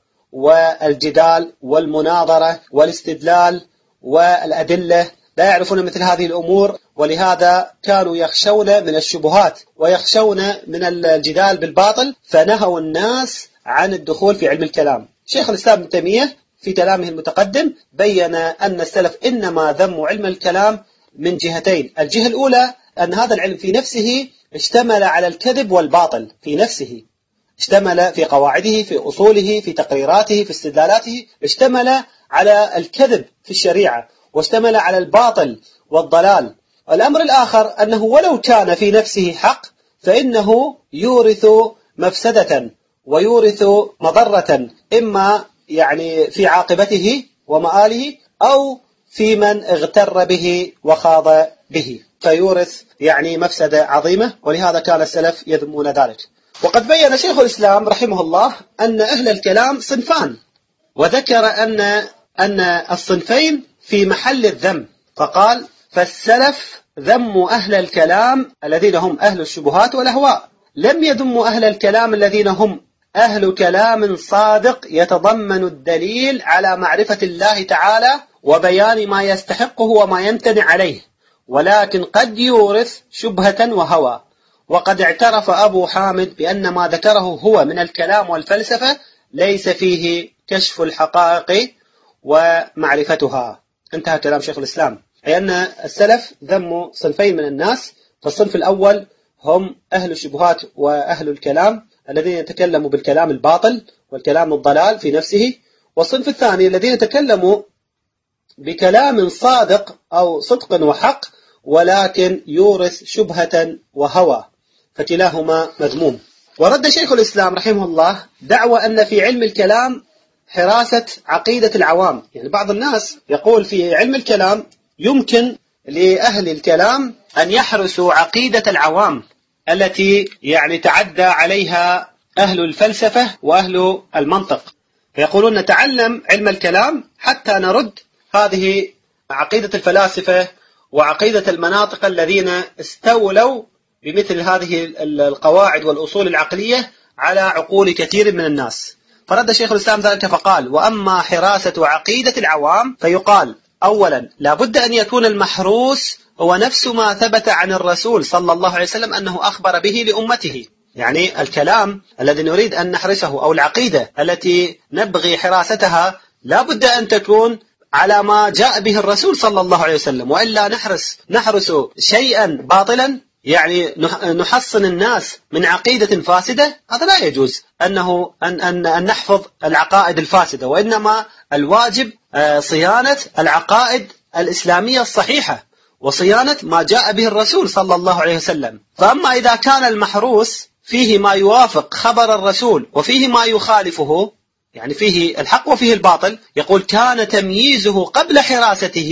والجدال والمناظرة والاستدلال والأدلة، لا يعرفون مثل هذه الأمور، ولهذا كانوا يخشون من الشبهات ويخشون من الجدال بالباطل، فنهوا الناس عن الدخول في علم الكلام. شيخ الإسلام ابن تيمية في كلامه المتقدم بين أن السلف إنما ذموا علم الكلام من جهتين. الجهة الأولى أن هذا العلم في نفسه اشتمل على الكذب والباطل، في نفسه اشتمل في قواعده، في أصوله، في تقريراته، في استدلالاته، اشتمل على الكذب في الشريعة، واشتمل على الباطل والضلال. الأمر الآخر أنه ولو كان في نفسه حق فإنه يورث مفسدة ويورث مضرة، إما يعني في عاقبته ومآله، أو في من اغتر به وخاض به، فيورث يعني مفسدة عظيمة، ولهذا كان السلف يذمون ذلك. وقد بين شيخ الإسلام رحمه الله أن أهل الكلام صنفان، وذكر أن الصنفين في محل الذم، فقال: فالسلف ذموا أهل الكلام الذين هم أهل الشبهات والأهواء، لم يذموا أهل الكلام الذين هم أهل كلام صادق يتضمن الدليل على معرفة الله تعالى وبيان ما يستحقه وما يمتنع عليه، ولكن قد يورث شبهة وهوى. وقد اعترف أبو حامد بأن ما ذكره هو من الكلام والفلسفة ليس فيه كشف الحقائق ومعرفتها. انتهى كلام شيخ الإسلام، أي أن السلف ذموا صنفين من الناس. فالصنف الأول هم أهل الشبهات وأهل الكلام الذين يتكلموا بالكلام الباطل والكلام الضلال في نفسه، والصنف الثاني الذين تكلموا بكلام صادق أو صدق وحق ولكن يورث شبهة وهوى، فكلاهما مذموم. ورد شيخ الإسلام رحمه الله دعوى أن في علم الكلام حراسة عقيدة العوام. يعني بعض الناس يقول في علم الكلام يمكن لأهل الكلام أن يحرسوا عقيدة العوام التي يعني تعدى عليها أهل الفلسفة وأهل المنطق، فيقولون نتعلم علم الكلام حتى نرد هذه عقيدة الفلاسفة وعقيدة المناطق الذين استولوا بمثل هذه القواعد والأصول العقلية على عقول كثير من الناس. فرد شيخ الإسلام ذلك فقال: وأما حراسة عقيدة العوام فيقال: أولا لا بد أن يكون المحروس هو نفس ما ثبت عن الرسول صلى الله عليه وسلم أنه أخبر به لأمته. يعني الكلام الذي نريد أن نحرسه أو العقيدة التي نبغي حراستها لا بد أن تكون على ما جاء به الرسول صلى الله عليه وسلم، وإلا نحرس شيئا باطلا، يعني نحصن الناس من عقيدة فاسدة. هذا لا يجوز أن نحفظ العقائد الفاسدة، وإنما الواجب صيانة العقائد الإسلامية الصحيحة وصيانة ما جاء به الرسول صلى الله عليه وسلم. فأما إذا كان المحروس فيه ما يوافق خبر الرسول وفيه ما يخالفه، يعني فيه الحق وفيه الباطل، يقول كان تمييزه قبل حراسته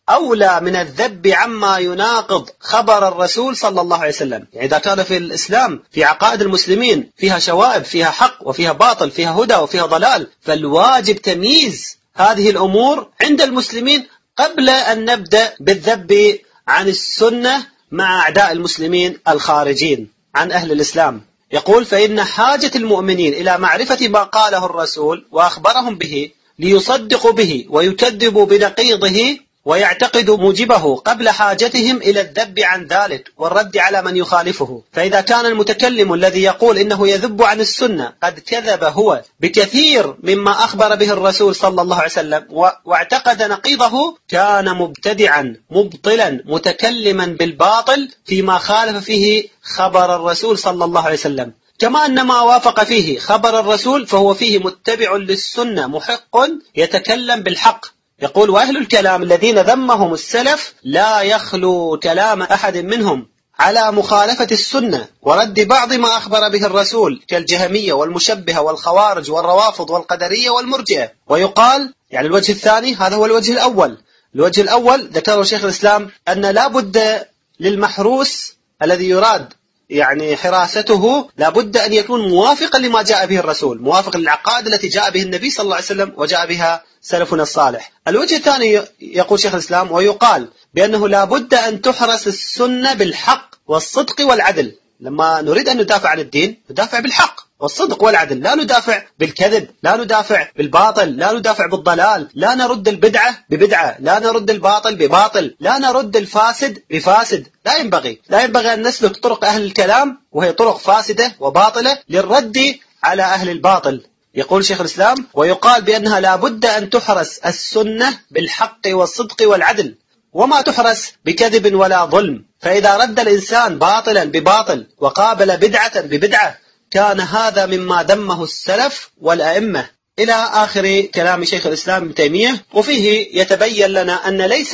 أولى من الذب عما يناقض خبر الرسول صلى الله عليه وسلم. يعني إذا كان في الإسلام في عقائد المسلمين فيها شوائب، فيها حق وفيها باطل، فيها هدى وفيها ضلال، فالواجب تمييز هذه الأمور عند المسلمين قبل أن نبدأ بالذب عن السنة مع أعداء المسلمين الخارجين عن أهل الإسلام. يقول: فإن حاجة المؤمنين إلى معرفة ما قاله الرسول وأخبرهم به ليصدقوا به ويكذبوا بنقيضه ويعتقدوا موجبه قبل حاجتهم إلى الذب عن ذلك والرد على من يخالفه. فإذا كان المتكلم الذي يقول إنه يذب عن السنة قد كذب هو بكثير مما أخبر به الرسول صلى الله عليه وسلم واعتقد نقيضه، كان مبتدعا مبطلا متكلما بالباطل فيما خالف فيه خبر الرسول صلى الله عليه وسلم، كما أن ما وافق فيه خبر الرسول فهو فيه متبع للسنة محق يتكلم بالحق. يقول: وأهل الكلام الذين ذمهم السلف لا يخلو كلام أحد منهم على مخالفة السنة ورد بعض ما أخبر به الرسول كالجهمية والمشبهة والخوارج والروافض والقدرية والمرجئة. ويقال يعني الوجه الثاني، هذا هو الوجه الأول. الوجه الأول ذكره شيخ الإسلام أن لا بد للمحروس الذي يراد يعني حراسته لا بد أن يكون موافقا لما جاء به الرسول، موافق للعقائد التي جاء به النبي صلى الله عليه وسلم وجاء بها سلفنا الصالح. الوجه الثاني يقول شيخ الإسلام: ويقال بأنه لا بد أن تحرس السنة بالحق والصدق والعدل. لما نريد أن ندافع عن الدين ندافع بالحق والصدق والعدل، لا ندافع بالكذب، لا ندافع بالباطل، لا ندافع بالضلال، لا نرد البدعة ببدعة، لا نرد الباطل بباطل، لا نرد الفاسد بفاسد. لا ينبغي أن نسلك طرق أهل الكلام وهي طرق فاسدة وباطلة للرد على أهل الباطل. يقول شيخ الإسلام: ويقال بأنها لا بد أن تحرس السنة بالحق والصدق والعدل، وما تحرس بكذب ولا ظلم. فإذا رد الإنسان باطلا بباطل وقابل بدعة ببدعة كان هذا مما ذمه السلف والأئمة، إلى آخر كلام شيخ الإسلام ابن تيمية. وفيه يتبين لنا أن ليس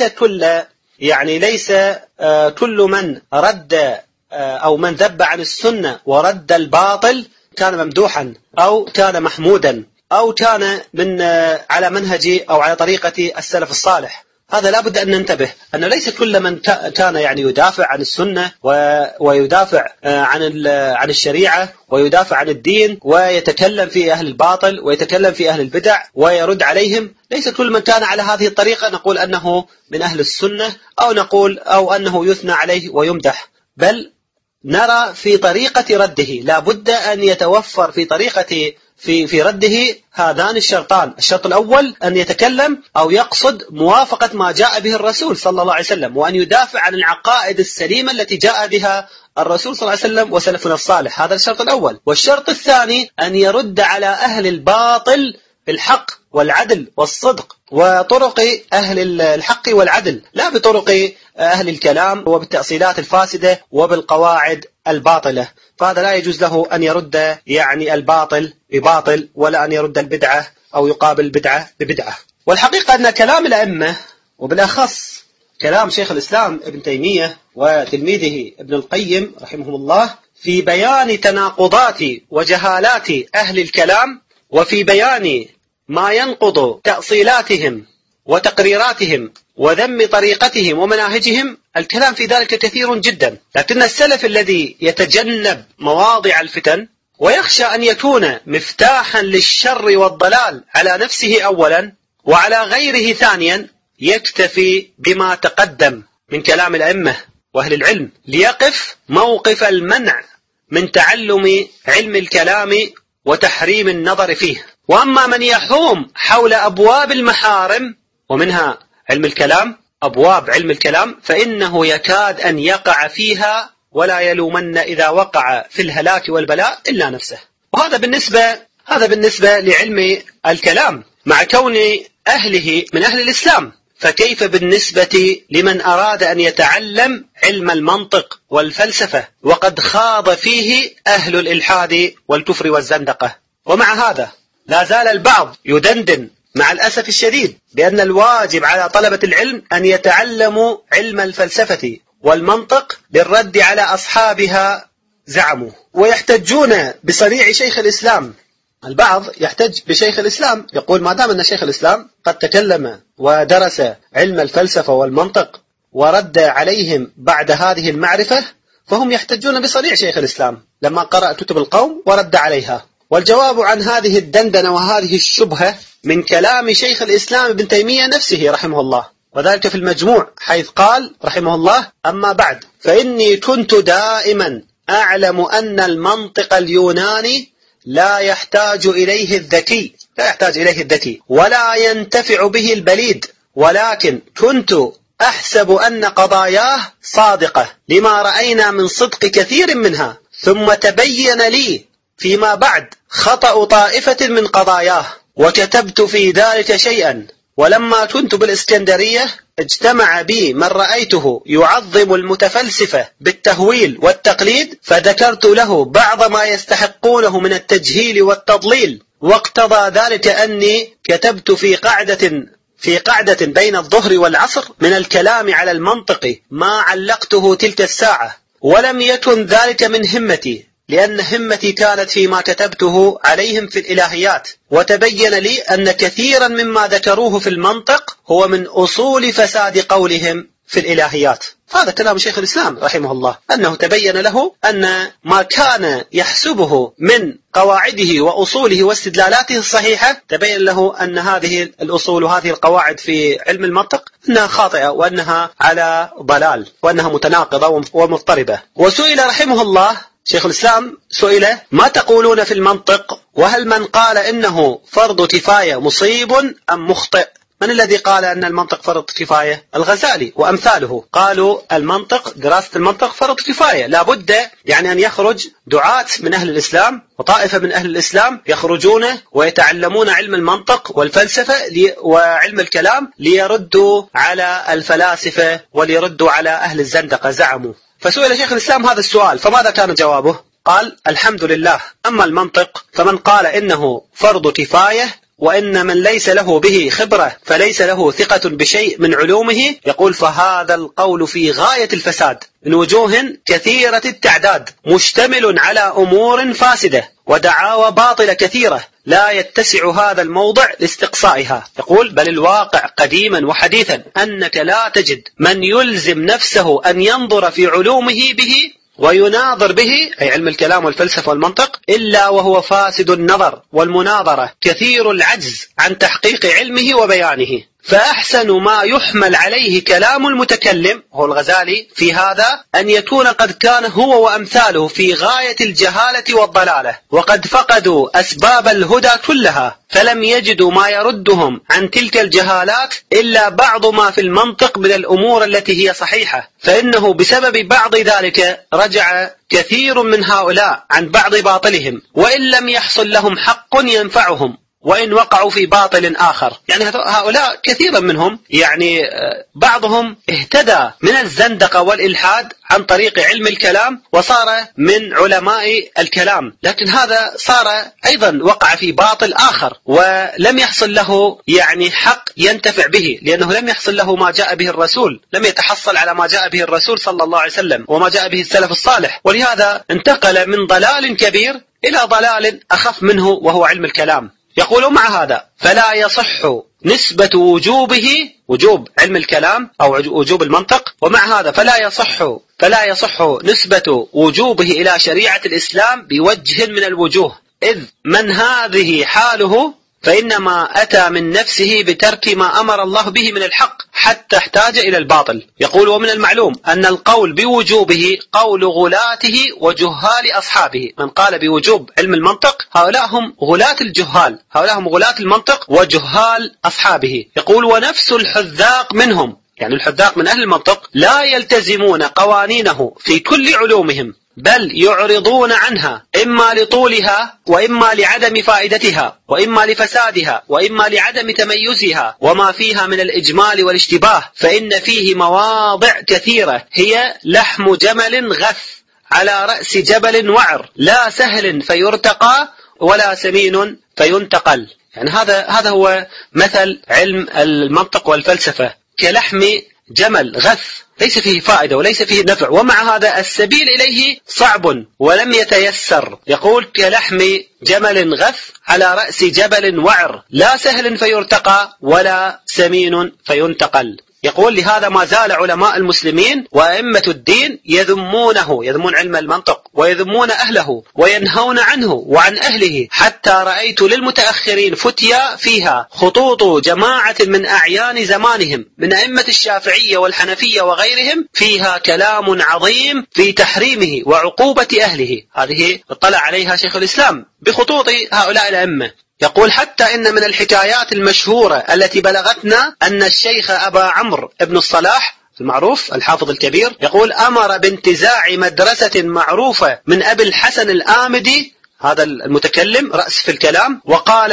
كل من رد أو من ذب عن السنة ورد الباطل كان ممدوحا أو كان محمودا أو كان على منهج أو على طريقة السلف الصالح. هذا لا بد أن ننتبه أنه ليس كل من كان يدافع عن السنة ويدافع عن الشريعة ويدافع عن الدين ويتكلم في أهل الباطل ويتكلم في أهل البدع ويرد عليهم، ليس كل من كان على هذه الطريقة نقول أنه من أهل السنة أو أنه يثنى عليه ويمدح، بل نرى في طريقة رده لا بد أن يتوفر في رده هذان الشرطان. الشرط الأول أن يتكلم أو يقصد موافقة ما جاء به الرسول صلى الله عليه وسلم، وأن يدافع عن العقائد السليمة التي جاء بها الرسول صلى الله عليه وسلم وسلفنا الصالح. هذا الشرط الأول. والشرط الثاني أن يرد على أهل الباطل بالحق والعدل والصدق وطرق أهل الحق والعدل، لا بطرق أهل الكلام وبالتأصيلات الفاسدة وبالقواعد الباطلة. فهذا لا يجوز له أن يرد الباطل بباطل ولا أن يرد البدعة أو يقابل البدعة ببدعة. والحقيقة أن كلام الأئمة وبالأخص كلام شيخ الإسلام ابن تيمية وتلميذه ابن القيم رحمهم الله في بيان تناقضات وجهالات أهل الكلام وفي بيان ما ينقض تأصيلاتهم وتقريراتهم وذم طريقتهم ومناهجهم، الكلام في ذلك كثير جدا. لكن السلف الذي يتجنب مواضع الفتن ويخشى أن يكون مفتاحا للشر والضلال على نفسه أولا وعلى غيره ثانيا يكتفي بما تقدم من كلام الأئمة وأهل العلم ليقف موقف المنع من تعلم علم الكلام وتحريم النظر فيه. وأما من يحوم حول أبواب المحارم ومنها علم الكلام، أبواب علم الكلام، فإنه يكاد أن يقع فيها ولا يلومن إذا وقع في الهلاك والبلاء إلا نفسه. وهذا بالنسبة لعلم الكلام مع كون أهله من أهل الإسلام، فكيف بالنسبة لمن أراد أن يتعلم علم المنطق والفلسفة وقد خاض فيه أهل الإلحاد والكفر والزندقة؟ ومع هذا لا زال البعض يدندن مع الأسف الشديد بأن الواجب على طلبة العلم أن يتعلموا علم الفلسفة والمنطق للرد على أصحابها زعموا، ويحتجون بصريع شيخ الإسلام. البعض يحتج بشيخ الإسلام، يقول ما دام أن شيخ الإسلام قد تكلم ودرس علم الفلسفة والمنطق ورد عليهم بعد هذه المعرفة، فهم يحتجون بصريح شيخ الإسلام لما قرأ كتب القوم ورد عليها. والجواب عن هذه الدندنة وهذه الشبهة من كلام شيخ الإسلام ابن تيمية نفسه رحمه الله، وذلك في المجموع، حيث قال رحمه الله: أما بعد، فإني كنت دائما أعلم أن المنطق اليوناني لا يحتاج إليه الذكي ولا ينتفع به البليد، ولكن كنت أحسب أن قضاياه صادقة لما رأينا من صدق كثير منها، ثم تبين لي فيما بعد خطأ طائفة من قضاياه، وكتبت في ذلك شيئا. ولما كنت بالإسكندرية اجتمع بي من رأيته يعظم المتفلسفة بالتهويل والتقليد، فذكرت له بعض ما يستحقونه من التجهيل والتضليل، واقتضى ذلك أني كتبت في قعدة بين الظهر والعصر من الكلام على المنطق ما علقته تلك الساعة، ولم يكن ذلك من همتي، لأن همتي كانت فيما كتبته عليهم في الإلهيات، وتبين لي أن كثيرا مما ذكروه في المنطق هو من أصول فساد قولهم في الإلهيات. هذا كلام شيخ الإسلام رحمه الله، أنه تبين له أن ما كان يحسبه من قواعده وأصوله واستدلالاته الصحيحة، تبين له أن هذه الأصول وهذه القواعد في علم المنطق أنها خاطئة، وأنها على ضلال، وأنها متناقضة ومضطربة. وسئل رحمه الله شيخ الإسلام سئل: ما تقولون في المنطق؟ وهل من قال إنه فرض كفاية مصيب أم مخطئ؟ من الذي قال أن المنطق فرض كفاية؟ الغزالي وأمثاله قالوا المنطق، دراسة المنطق فرض كفاية، لا بد يعني أن يخرج دعاة من أهل الإسلام وطائفة من أهل الإسلام يخرجون ويتعلمون علم المنطق والفلسفة وعلم الكلام ليردوا على الفلاسفة وليردوا على أهل الزندقة زعموا. فسئل شيخ الإسلام هذا السؤال، فماذا كان جوابه؟ قال: الحمد لله، أما المنطق فمن قال إنه فرض كفاية، وإن من ليس له به خبرة فليس له ثقة بشيء من علومه، يقول فهذا القول في غاية الفساد من وجوه كثيرة التعداد، مشتمل على أمور فاسدة ودعاوى باطلة كثيرة لا يتسع هذا الموضع لاستقصائها. يقول: بل الواقع قديما وحديثا أنك لا تجد من يلزم نفسه أن ينظر في علومه به ويناظر به، أي علم الكلام والفلسفة والمنطق، إلا وهو فاسد النظر والمناظرة كثير العجز عن تحقيق علمه وبيانه. فأحسن ما يحمل عليه كلام المتكلم هو الغزالي في هذا أن يكون قد كان هو وأمثاله في غاية الجهالة والضلالة، وقد فقدوا أسباب الهدى كلها، فلم يجدوا ما يردهم عن تلك الجهالات إلا بعض ما في المنطق من الأمور التي هي صحيحة، فإنه بسبب بعض ذلك رجع كثير من هؤلاء عن بعض باطلهم، وإن لم يحصل لهم حق ينفعهم، وإن وقعوا في باطل آخر. يعني هؤلاء كثيرا منهم يعني بعضهم اهتدى من الزندقة والإلحاد عن طريق علم الكلام وصار من علماء الكلام، لكن هذا صار أيضا وقع في باطل آخر ولم يحصل له يعني حق ينتفع به، لأنه لم يحصل له ما جاء به الرسول، لم يتحصل على ما جاء به الرسول صلى الله عليه وسلم وما جاء به السلف الصالح، ولهذا انتقل من ضلال كبير إلى ضلال أخف منه وهو علم الكلام. يقول: مع هذا فلا يصح نسبة وجوب علم الكلام أو وجوب المنطق، ومع هذا فلا يصح نسبة وجوبه إلى شريعة الإسلام بوجه من الوجوه، إذ من هذه حاله فإنما أتى من نفسه بترك ما أمر الله به من الحق حتى احتاج إلى الباطل. يقول: ومن المعلوم أن القول بوجوبه قول غلاته وجهال أصحابه. من قال بوجوب علم المنطق هؤلاء هم غلاة الجهال، هؤلاء هم غلاة المنطق وجهال أصحابه. يقول: ونفس الحذاق منهم، يعني الحذاق من أهل المنطق، لا يلتزمون قوانينه في كل علومهم، بل يعرضون عنها إما لطولها وإما لعدم فائدتها وإما لفسادها وإما لعدم تميزها وما فيها من الإجمال والاشتباه، فإن فيه مواضع كثيرة هي لحم جمل غث على رأس جبل وعر، لا سهل فيرتقى ولا سمين فينتقل. يعني هذا هو مثل علم المنطق والفلسفة، كلحم جمل غث ليس فيه فائدة وليس فيه نفع، ومع هذا السبيل إليه صعب ولم يتيسر. يقول كلحم جمل غث على رأس جبل وعر، لا سهل فيرتقى ولا سمين فينتقل. يقول لهذا ما زال علماء المسلمين وأئمة الدين يذمون علم المنطق ويذمون أهله وينهون عنه وعن أهله، حتى رأيت للمتأخرين فتيا فيها خطوط جماعة من أعيان زمانهم من أئمة الشافعية والحنفية وغيرهم فيها كلام عظيم في تحريمه وعقوبة أهله. هذه اطلع عليها شيخ الإسلام بخطوط هؤلاء الأئمة. يقول حتى إن من الحكايات المشهورة التي بلغتنا أن الشيخ أبا عمرو بن الصلاح المعروف الحافظ الكبير يقول أمر بانتزاع مدرسة معروفة من أبي الحسن الآمدي، هذا المتكلم رأس في الكلام، وقال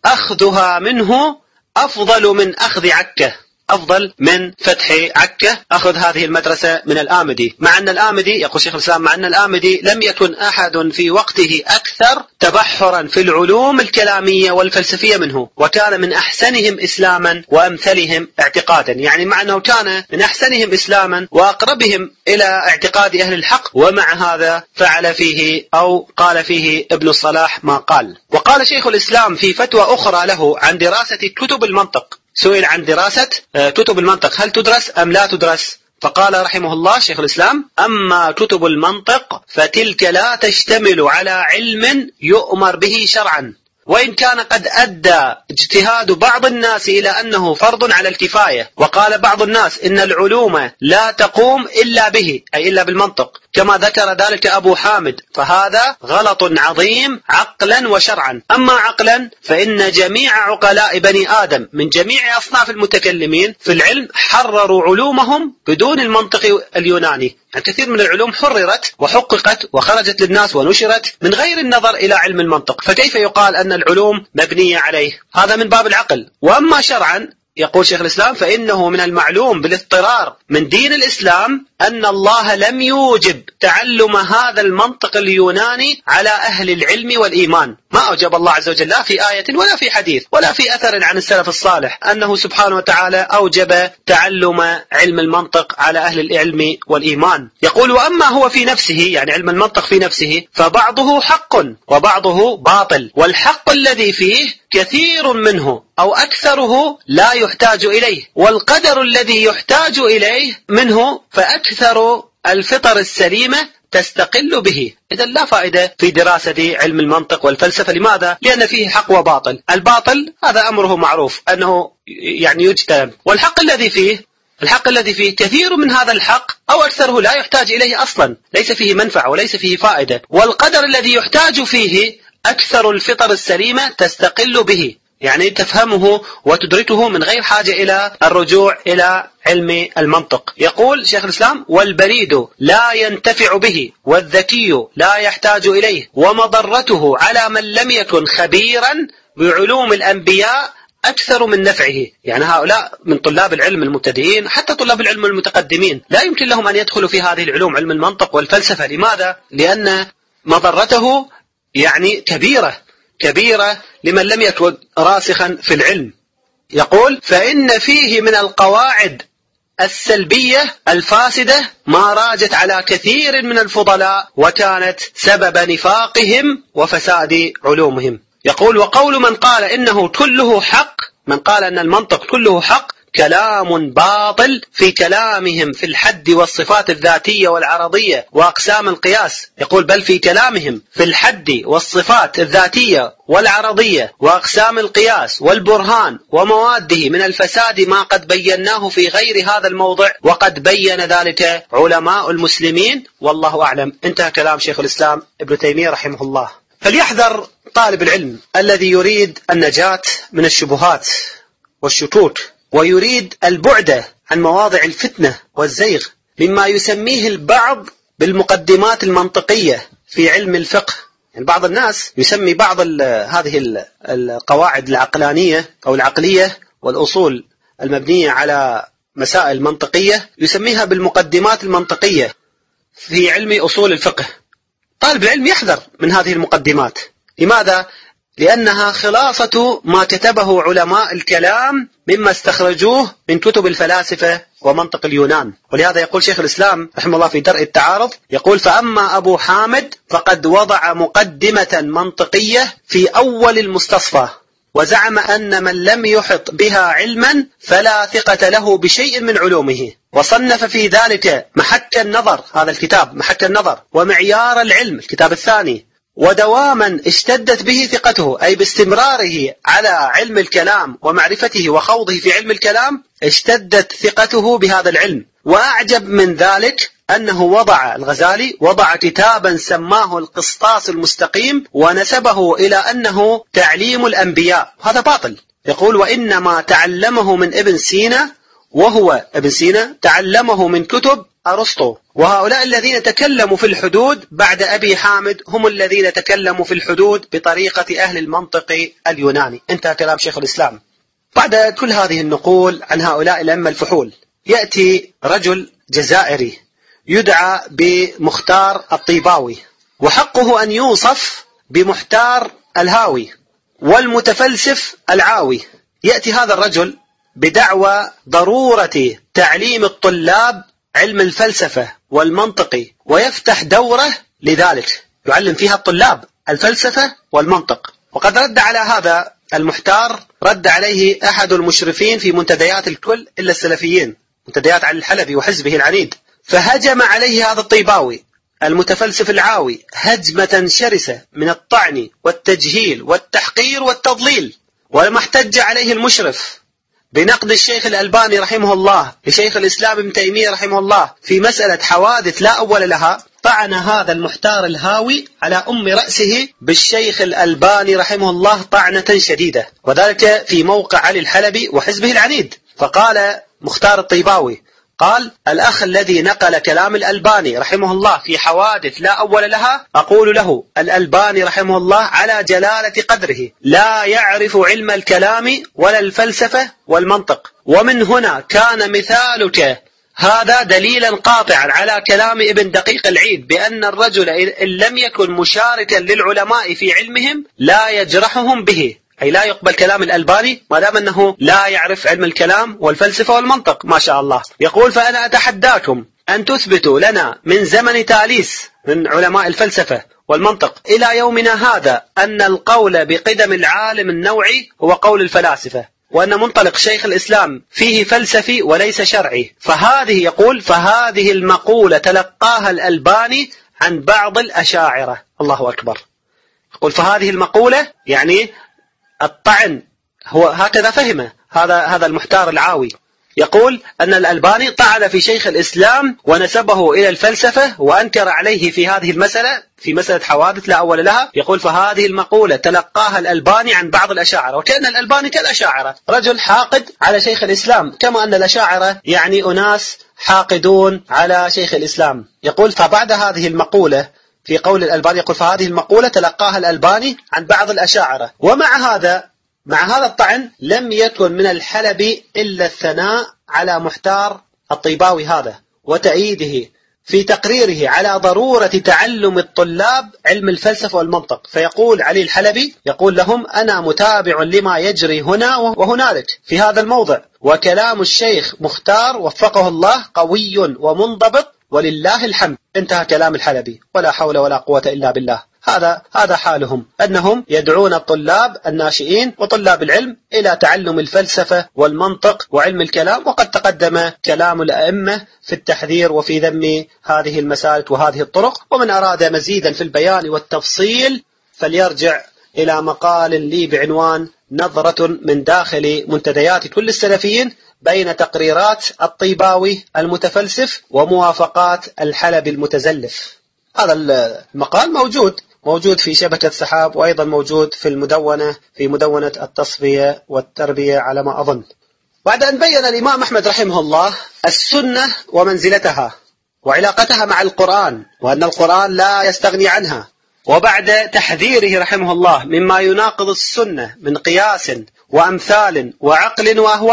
أخذها منه أفضل من أخذ عكة، أفضل من فتح عكة، أخذ هذه المدرسة من الآمدي. مع أن الآمدي يقول شيخ الإسلام مع أن الآمدي لم يكن أحد في وقته أكثر تبحرا في العلوم الكلامية والفلسفية منه، وكان من أحسنهم إسلاما وأمثلهم اعتقادا. يعني مع أنه كان من أحسنهم إسلاما وأقربهم إلى اعتقاد أهل الحق، ومع هذا فعل فيه أو قال فيه ابن الصلاح ما قال. وقال شيخ الإسلام في فتوى أخرى له عن دراسة كتب المنطق، سئل عن دراسة كتب المنطق هل تدرس أم لا تدرس، فقال رحمه الله شيخ الإسلام أما كتب المنطق فتلك لا تشتمل على علم يؤمر به شرعا، وإن كان قد أدى اجتهاد بعض الناس إلى أنه فرض على الكفاية، وقال بعض الناس إن العلوم لا تقوم إلا به أي إلا بالمنطق، كما ذكر ذلك أبو حامد، فهذا غلط عظيم عقلا وشرعا. أما عقلا فإن جميع عقلاء بني آدم من جميع أصناف المتكلمين في العلم حرروا علومهم بدون المنطق اليوناني، يعني كثير من العلوم حررت وحققت وخرجت للناس ونشرت من غير النظر إلى علم المنطق، فكيف يقال أن العلوم مبنية عليه؟ هذا من باب العقل. وأما شرعا يقول شيخ الإسلام فإنه من المعلوم بالاضطرار من دين الإسلام أن الله لم يوجب تعلم هذا المنطق اليوناني على أهل العلم والإيمان، ما أوجب الله عز وجل لا في آية ولا في حديث ولا في أثر عن السلف الصالح أنه سبحانه وتعالى أوجب تعلم علم المنطق على أهل العلم والإيمان. يقول وأما هو في نفسه يعني علم المنطق في نفسه فبعضه حق وبعضه باطل، والحق الذي فيه كثير منه أو أكثره لا يحتاج إليه، والقدر الذي يحتاج إليه منه فأكثر الفطر السليمة تستقل به. إذا لا فائدة في دراسة علم المنطق والفلسفة. لماذا؟ لأن فيه حق وباطل. الباطل هذا أمره معروف أنه يعني يجتنب، والحق الذي فيه كثير من هذا الحق أو أكثره لا يحتاج إليه أصلا، ليس فيه منفعة وليس فيه فائدة، والقدر الذي يحتاج فيه أكثر الفطر السليمة تستقل به، يعني تفهمه وتدركه من غير حاجة إلى الرجوع إلى علم المنطق. يقول شيخ الإسلام والبريد لا ينتفع به والذكي لا يحتاج إليه، ومضرته على من لم يكن خبيرا بعلوم الأنبياء أكثر من نفعه. يعني هؤلاء من طلاب العلم المبتدئين حتى طلاب العلم المتقدمين لا يمكن لهم أن يدخلوا في هذه العلوم علم المنطق والفلسفة. لماذا؟ لأن مضرته يعني كبيرة لمن لم يكن راسخا في العلم. يقول فإن فيه من القواعد السلبية الفاسدة ما راجت على كثير من الفضلاء وكانت سبب نفاقهم وفساد علومهم. يقول وقول من قال إنه كله حق، من قال أن المنطق كله حق كلام باطل في كلامهم في الحد والصفات الذاتية والعرضية وأقسام القياس. يقول بل في كلامهم في الحد والصفات الذاتية والعرضية وأقسام القياس والبرهان ومواده من الفساد ما قد بيناه في غير هذا الموضع، وقد بين ذلك علماء المسلمين والله أعلم. انتهى كلام شيخ الإسلام ابن تيمية رحمه الله. فليحذر طالب العلم الذي يريد النجاة من الشبهات والشكوك ويريد البعد عن مواضع الفتنة والزيغ مما يسميه البعض بالمقدمات المنطقية في علم الفقه. يعني بعض الناس يسمي بعض هذه القواعد العقلانية أو العقلية والأصول المبنية على مسائل منطقية يسميها بالمقدمات المنطقية في علم أصول الفقه. طالب العلم يحذر من هذه المقدمات. لماذا؟ لأنها خلاصة ما كتبه علماء الكلام مما استخرجوه من كتب الفلاسفة ومنطق اليونان. ولهذا يقول شيخ الإسلام رحمه الله في درء التعارض، يقول: فأما أبو حامد فقد وضع مقدمة منطقية في أول المستصفى، وزعم أن من لم يحط بها علما فلا ثقة له بشيء من علومه، وصنف في ذلك محك النظر، هذا الكتاب محك النظر، ومعيار العلم الكتاب الثاني، ودواما اشتدت به ثقته، أي باستمراره على علم الكلام ومعرفته وخوضه في علم الكلام اشتدت ثقته بهذا العلم. وأعجب من ذلك أنه الغزالي وضع كتابا سماه القسطاس المستقيم، ونسبه إلى أنه تعليم الأنبياء، هذا باطل. يقول: وإنما تعلمه من ابن سينا، وهو ابن سينا تعلمه من كتب أرسطو، وهؤلاء الذين تكلموا في الحدود بعد أبي حامد هم الذين تكلموا في الحدود بطريقة أهل المنطق اليوناني. انتهى كلام شيخ الإسلام. بعد كل هذه النقول عن هؤلاء الأئمة الفحول، يأتي رجل جزائري يدعى بمختار الطيباوي، وحقه أن يوصف بمحتار الهاوي والمتفلسف العاوي. يأتي هذا الرجل بدعوى ضرورة تعليم الطلاب علم الفلسفة والمنطق، ويفتح دورة لذلك يعلم فيها الطلاب الفلسفة والمنطق. وقد رد على هذا المحتار، رد عليه أحد المشرفين في منتديات الكل إلا السلفيين، منتديات علي الحلبي وحزبه العنيد، فهجم عليه هذا الطيباوي المتفلسف العاوي هجمة شرسة من الطعن والتجهيل والتحقير والتضليل. ولما احتج عليه المشرف بنقد الشيخ الألباني رحمه الله لشيخ الإسلام ابن تيمية رحمه الله في مسألة حوادث لا أول لها، طعن هذا المحتار الهاوي على أم رأسه بالشيخ الألباني رحمه الله طعنة شديدة، وذلك في موقع علي الحلبي وحزبه العنيد. فقال مختار الطيباوي، قال: الأخ الذي نقل كلام الألباني رحمه الله في حوادث لا أول لها، أقول له: الألباني رحمه الله على جلالة قدره لا يعرف علم الكلام ولا الفلسفة والمنطق، ومن هنا كان مثالك هذا دليلا قاطعا على كلام ابن دقيق العيد بأن الرجل إن لم يكن مشاركا للعلماء في علمهم لا يجرحهم به، أي لا يقبل كلام الألباني ما دام أنه لا يعرف علم الكلام والفلسفة والمنطق. ما شاء الله. يقول: فأنا أتحداكم أن تثبتوا لنا من زمن تاليس من علماء الفلسفة والمنطق إلى يومنا هذا أن القول بقدم العالم النوعي هو قول الفلاسفة، وأن منطلق شيخ الإسلام فيه فلسفي وليس شرعي. فهذه المقولة تلقاها الألباني عن بعض الأشاعرة. الله أكبر. يقول: فهذه المقولة يعني الطعن، هو هكذا فهمه هذا المحتار العاوي. يقول أن الألباني طعن في شيخ الإسلام ونسبه إلى الفلسفة وأنكر عليه في هذه المسألة، في مسألة حوادث لا أول لها. يقول: فهذه المقولة تلقاها الألباني عن بعض الأشاعرة، وكأن الألباني كالأشاعرة رجل حاقد على شيخ الإسلام، كما أن الأشاعرة يعني أناس حاقدون على شيخ الإسلام. يقول: فبعد هذه المقولة في قول الألباني، يقول: فهذه المقولة تلقاها الألباني عن بعض الأشاعرة. ومع هذا الطعن لم يكن من الحلبي إلا الثناء على محتار الطيباوي هذا، وتأييده في تقريره على ضرورة تعلم الطلاب علم الفلسفة والمنطق. فيقول علي الحلبي، يقول لهم: أنا متابع لما يجري هنا وهنالك في هذا الموضع، وكلام الشيخ مختار وفقه الله قوي ومنضبط ولله الحمد. انتهى كلام الحلبي، ولا حول ولا قوة إلا بالله. هذا حالهم، أنهم يدعون الطلاب الناشئين وطلاب العلم إلى تعلم الفلسفة والمنطق وعلم الكلام. وقد تقدم كلام الأئمة في التحذير وفي ذم هذه المسالك وهذه الطرق. ومن أراد مزيدا في البيان والتفصيل فليرجع إلى مقال لي بعنوان نظرة من داخل منتديات كل السلفيين بين تقريرات الطيباوي المتفلسف وموافقات الحلبي المتزلف. هذا المقال موجود في شبكة سحاب، وأيضا موجود في مدونة التصفية والتربية على ما أظن. بعد أن بين الإمام أحمد رحمه الله السنة ومنزلتها وعلاقتها مع القرآن، وأن القرآن لا يستغني عنها، وبعد تحذيره رحمه الله مما يناقض السنة من قياس وأمثال وعقل وأهواء،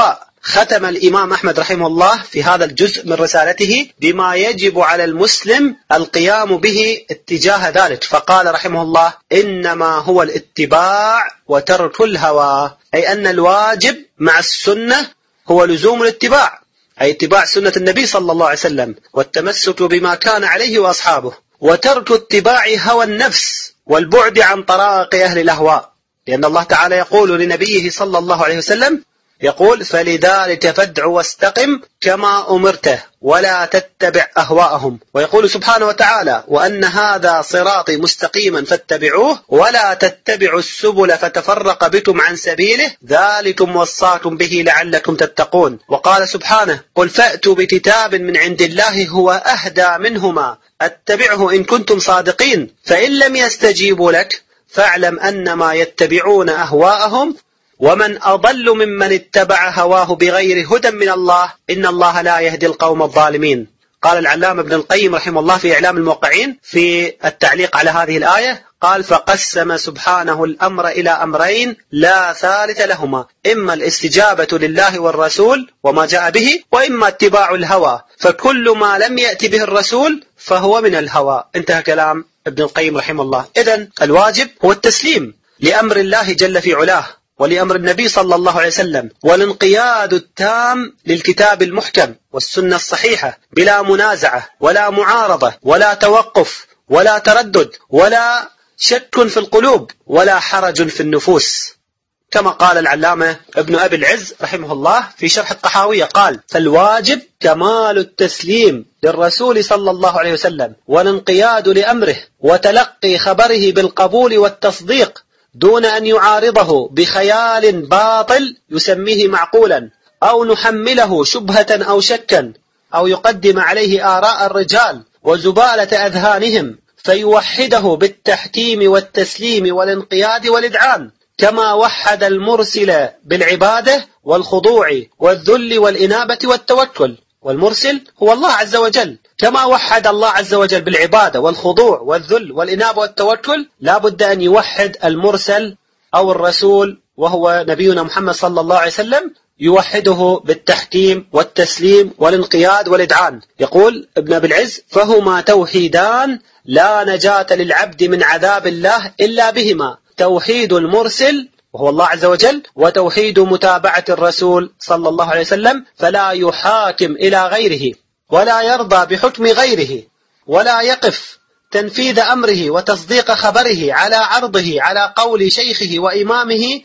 ختم الإمام أحمد رحمه الله في هذا الجزء من رسالته بما يجب على المسلم القيام به اتجاه ذلك، فقال رحمه الله: إنما هو الاتباع وترك الهوى، أي أن الواجب مع السنة هو لزوم الاتباع، أي اتباع سنة النبي صلى الله عليه وسلم والتمسك بما كان عليه وأصحابه، وترك اتباع هوى النفس والبعد عن طرائق أهل الأهواء، لأن الله تعالى يقول لنبيه صلى الله عليه وسلم، يقول: فلذلك فادع واستقم كما أمرته ولا تتبع أهواءهم. ويقول سبحانه وتعالى: وأن هذا صراطي مستقيما فاتبعوه ولا تتبعوا السبل فتفرق بكم عن سبيله ذلكم وصاكم به لعلكم تتقون. وقال سبحانه: قل فأتوا بكتاب من عند الله هو أهدى منهما اتبعه إن كنتم صادقين، فإن لم يستجيبوا لك فاعلم أنما يتبعون أهواءهم ومن أضل ممن اتبع هواه بغير هدى من الله إن الله لا يهدي القوم الظالمين. قال العلامة ابن القيم رحمه الله في إعلام الموقعين في التعليق على هذه الآية، قال: فقسم سبحانه الأمر إلى أمرين لا ثالث لهما، إما الاستجابة لله والرسول وما جاء به، وإما اتباع الهوى، فكل ما لم يأتي به الرسول فهو من الهوى. انتهى كلام ابن القيم رحمه الله. إذن الواجب هو التسليم لأمر الله جل في علاه ولأمر النبي صلى الله عليه وسلم، والانقياد التام للكتاب المحكم والسنة الصحيحة بلا منازعة ولا معارضة ولا توقف ولا تردد ولا شك في القلوب ولا حرج في النفوس، كما قال العلامة ابن أبي العز رحمه الله في شرح الطحاوية، قال: فالواجب كمال التسليم للرسول صلى الله عليه وسلم والانقياد لأمره وتلقي خبره بالقبول والتصديق دون أن يعارضه بخيال باطل يسميه معقولا، أو نحمله شبهة أو شكا، أو يقدم عليه آراء الرجال وزبالة أذهانهم فيوحده بالتحكيم والتسليم والانقياد والإذعان، كما وحد المرسل بالعبادة والخضوع والذل والإنابة والتوكل. والمرسل هو الله عز وجل، كما وحد الله عز وجل بالعبادة والخضوع والذل والإنابة والتوكل، لا بد أن يوحد المرسل أو الرسول وهو نبينا محمد صلى الله عليه وسلم، يوحده بالتحكيم والتسليم والانقياد والإذعان. يقول ابن أبي العز: فهما توحيدان لا نجاة للعبد من عذاب الله إلا بهما، توحيد المرسل وهو الله عز وجل، وتوحيد متابعة الرسول صلى الله عليه وسلم، فلا يحاكم إلى غيره ولا يرضى بحكم غيره ولا يقف تنفيذ أمره وتصديق خبره على عرضه على قول شيخه وإمامه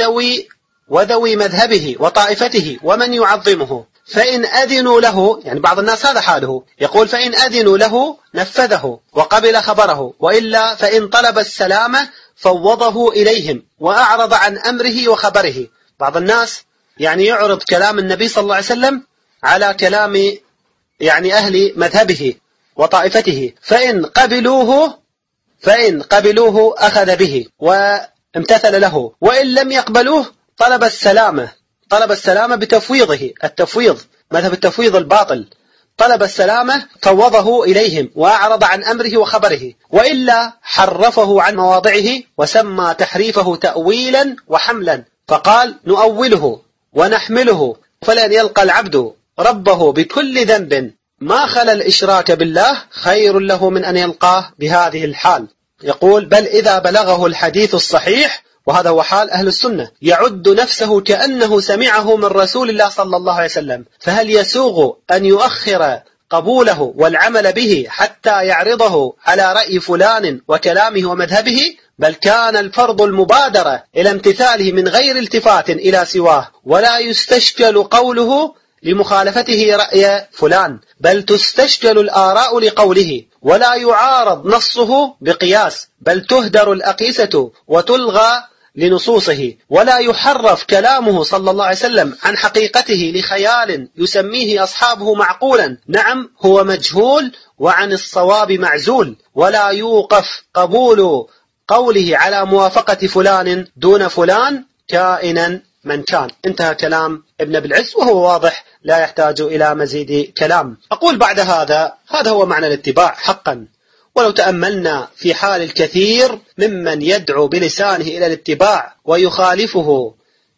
وذوي مذهبه وطائفته ومن يعظمه، فإن أذنوا له، يعني بعض الناس هذا حاله، يقول: فإن أذنوا له نفذه وقبل خبره، وإلا فإن طلب السلامة فوضه إليهم وأعرض عن أمره وخبره. بعض الناس يعني يعرض كلام النبي صلى الله عليه وسلم على كلام يعني أهل مذهبه وطائفته، فإن قبلوه أخذ به وامتثل له، وإن لم يقبلوه طلب السلامة بتفويضه، التفويض مذهب التفويض الباطل، طلب السلامة فوضه إليهم وأعرض عن أمره وخبره، وإلا حرفه عن مواضعه وسمى تحريفه تأويلا وحملا، فقال: نؤوله ونحمله، فلن يلقى العبد ربه بكل ذنب ما خلا الإشراك بالله خير له من أن يلقاه بهذه الحال. يقول: بل إذا بلغه الحديث الصحيح، وهذا هو حال أهل السنة، يعد نفسه كأنه سمعه من رسول الله صلى الله عليه وسلم، فهل يسوغ أن يؤخر قبوله والعمل به حتى يعرضه على رأي فلان وكلامه ومذهبه؟ بل كان الفرض المبادرة إلى امتثاله من غير التفات إلى سواه، ولا يستشكل قوله لمخالفته رأي فلان، بل تستشكل الآراء لقوله، ولا يعارض نصه بقياس، بل تهدر الأقيسة وتلغى لنصوصه، ولا يحرف كلامه صلى الله عليه وسلم عن حقيقته لخيال يسميه أصحابه معقولا، نعم هو مجهول وعن الصواب معزول، ولا يوقف قبول قوله على موافقة فلان دون فلان كائنا من كان. انتهى كلام ابن أبي العز، وهو واضح لا يحتاج إلى مزيد كلام. أقول بعد هذا هو معنى الاتباع حقا. ولو تأملنا في حال الكثير ممن يدعو بلسانه إلى الاتباع ويخالفه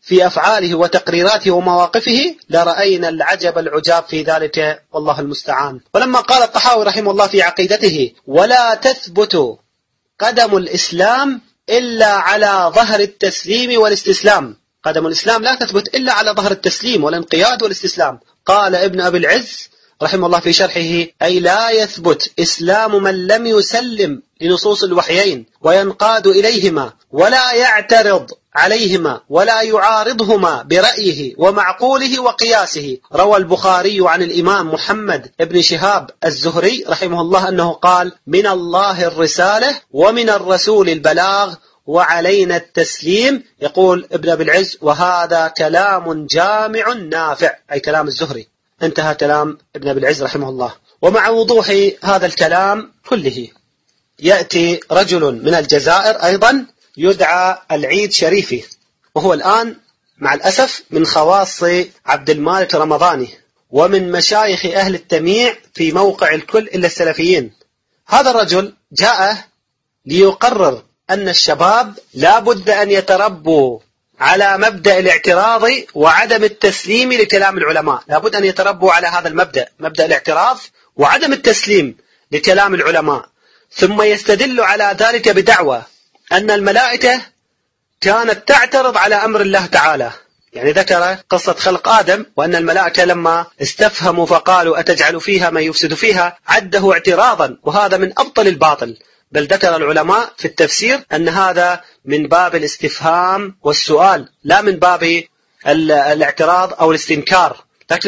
في أفعاله وتقريراته ومواقفه لرأينا العجب العجاب في ذلك، والله المستعان. ولما قال الطحاوي رحمه الله في عقيدته: ولا تثبت قدم الإسلام إلا على ظهر التسليم والاستسلام، قدم الإسلام لا تثبت إلا على ظهر التسليم والانقياد والاستسلام. قال ابن أبي العز رحمه الله في شرحه: أي لا يثبت إسلام من لم يسلم لنصوص الوحيين وينقاد إليهما ولا يعترض عليهما ولا يعارضهما برأيه ومعقوله وقياسه. روى البخاري عن الإمام محمد بن شهاب الزهري رحمه الله أنه قال: من الله الرسالة ومن الرسول البلاغ وعلينا التسليم. يقول ابن أبي العز: وهذا كلام جامع نافع، أي كلام الزهري. انتهى كلام ابن أبي العز رحمه الله. ومع وضوح هذا الكلام كله يأتي رجل من الجزائر أيضا يدعى العيد شريفي، وهو الآن مع الأسف من خواص عبد المالك رمضاني ومن مشايخ أهل التمييع في موقع الكل إلا السلفيين. هذا الرجل جاء ليقرر أن الشباب لا بد أن يتربوا على مبدأ الاعتراض وعدم التسليم لكلام العلماء، لا بد أن يتربوا على هذا المبدأ، مبدأ الاعتراض وعدم التسليم لكلام العلماء. ثم يستدل على ذلك بدعوى أن الملائكة كانت تعترض على أمر الله تعالى، يعني ذكر قصة خلق آدم وأن الملائكة لما استفهموا فقالوا أتجعل فيها من يفسد فيها عده اعتراضا، وهذا من أبطل الباطل. بل ذكر العلماء في التفسير أن هذا من باب الاستفهام والسؤال لا من باب الاعتراض أو الاستنكار. لكن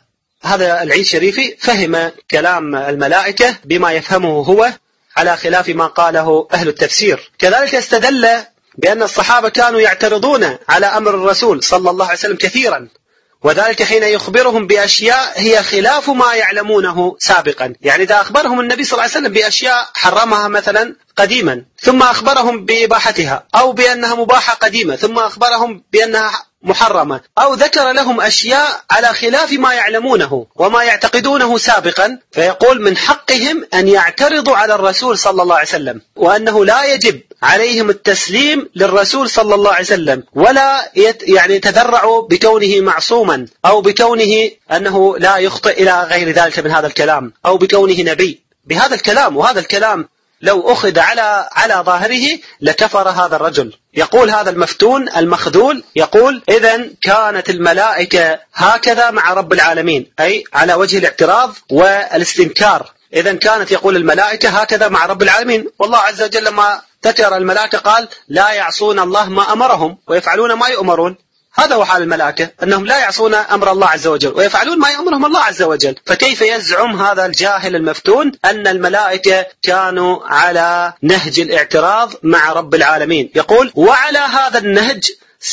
هذا العيد شريفي فهم كلام الملائكة بما يفهمه هو على خلاف ما قاله أهل التفسير. كذلك استدل بأن الصحابة كانوا يعترضون على أمر الرسول صلى الله عليه وسلم كثيرا، وذلك حين يخبرهم بأشياء هي خلاف ما يعلمونه سابقا. يعني إذا أخبرهم النبي صلى الله عليه وسلم بأشياء حرمها مثلا قديما ثم أخبرهم بإباحتها، أو بأنها مباحة قديمة ثم أخبرهم بأنها محرمة، أو ذكر لهم أشياء على خلاف ما يعلمونه وما يعتقدونه سابقا، فيقول من حقهم أن يعترضوا على الرسول صلى الله عليه وسلم، وأنه لا يجب عليهم التسليم للرسول صلى الله عليه وسلم، ولا يتذرعوا بكونه معصوما أو بكونه أنه لا يخطئ إلى غير ذلك من هذا الكلام، أو بكونه نبي بهذا الكلام. وهذا الكلام لو أخذ على ظاهره لكفر هذا الرجل. يقول هذا المفتون المخذول، يقول إذن كانت الملائكة هكذا مع رب العالمين، أي على وجه الاعتراض والاستنكار. إذن كانت يقول الملائكة هكذا مع رب العالمين، والله عز وجل لما ذكر الملائكة قال لا يعصون الله ما أمرهم ويفعلون ما يؤمرون. هذا هو حال الملائكة، أنهم لا يعصون أمر الله عز وجل ويفعلون ما يأمرهم الله عز وجل. فكيف يزعم هذا الجاهل المفتون أن الملائكة كانوا على نهج الاعتراض مع رب العالمين؟ يقول وعلى هذا النهج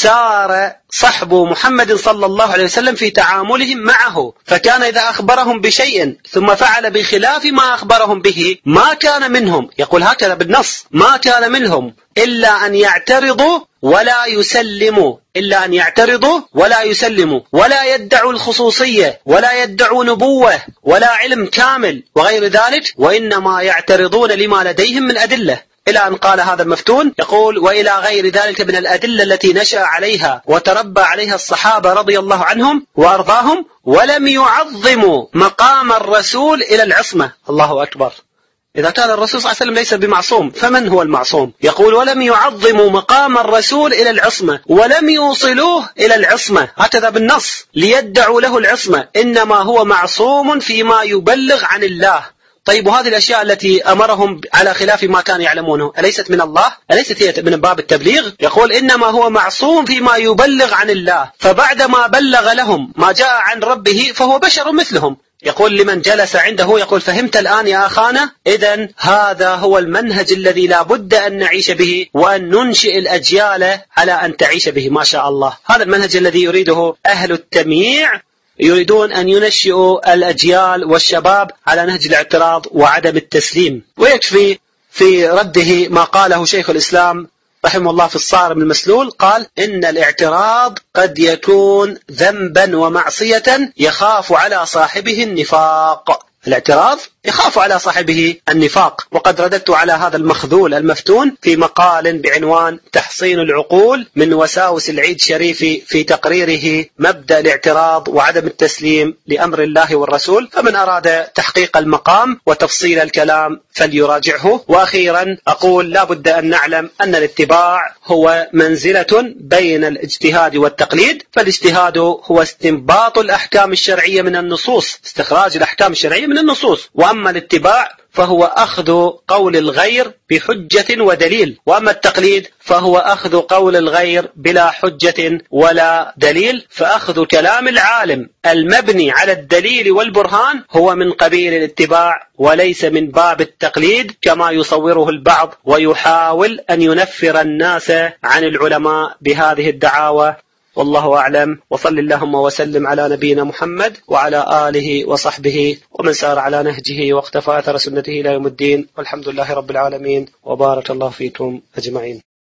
سار صحب محمد صلى الله عليه وسلم في تعاملهم معه، فكان إذا أخبرهم بشيء ثم فعل بخلاف ما أخبرهم به ما كان منهم، يقول هكذا بالنص، ما كان منهم إلا أن يعترضوا ولا يسلموا، إلا أن يعترضوا ولا يسلموا، ولا يدعوا الخصوصية ولا يدعوا نبوة ولا علم كامل وغير ذلك، وإنما يعترضون لما لديهم من أدلة. إلى أن قال هذا المفتون، يقول وإلى غير ذلك من الأدلة التي نشأ عليها وتربى عليها الصحابة رضي الله عنهم وأرضاهم، ولم يعظموا مقام الرسول إلى العصمة. الله أكبر! إذا كان الرسول صلى الله عليه وسلم ليس بمعصوم فمن هو المعصوم؟ يقول ولم يعظموا مقام الرسول إلى العصمة ولم يوصلوه إلى العصمة، هكذا بالنص، ليدعوا له العصمة، إنما هو معصوم فيما يبلغ عن الله. طيب وهذه الأشياء التي أمرهم على خلاف ما كانوا يعلمونه أليست من الله؟ أليست هي من باب التبليغ؟ يقول إنما هو معصوم فيما يبلغ عن الله، فبعدما بلغ لهم ما جاء عن ربه فهو بشر مثلهم. يقول لمن جلس عنده، يقول فهمت الآن يا أخانا؟ إذن هذا هو المنهج الذي لا بد أن نعيش به وأن ننشئ الأجيال على أن تعيش به. ما شاء الله، هذا المنهج الذي يريده أهل التمييع، يريدون أن ينشئوا الأجيال والشباب على نهج الاعتراض وعدم التسليم. ويكفي في رده ما قاله شيخ الإسلام رحمه الله في الصارم المسلول، قال إن الاعتراض قد يكون ذنبا ومعصية يخاف على صاحبه النفاق. الاعتراض يخاف على صاحبه النفاق. وقد رددت على هذا المخذول المفتون في مقال بعنوان تحصين العقول من وساوس العيد الشريف في تقريره مبدأ الاعتراض وعدم التسليم لأمر الله والرسول، فمن أراد تحقيق المقام وتفصيل الكلام فليراجعه. وأخيرا أقول لا بد أن نعلم أن الاتباع هو منزلة بين الاجتهاد والتقليد، فالاجتهاد هو استنباط الأحكام الشرعية من النصوص، استخراج الأحكام الشرعية من النصوص، وأما الاتباع فهو أخذ قول الغير بحجة ودليل، وأما التقليد فهو أخذ قول الغير بلا حجة ولا دليل. فأخذ كلام العالم المبني على الدليل والبرهان هو من قبيل الاتباع وليس من باب التقليد كما يصوره البعض ويحاول أن ينفر الناس عن العلماء بهذه الدعاوى. والله أعلم، وصل اللهم وسلم على نبينا محمد وعلى آله وصحبه ومن سار على نهجه واقتفى أثر سنته إلى يوم الدين، والحمد لله رب العالمين، وبارك الله فيكم أجمعين.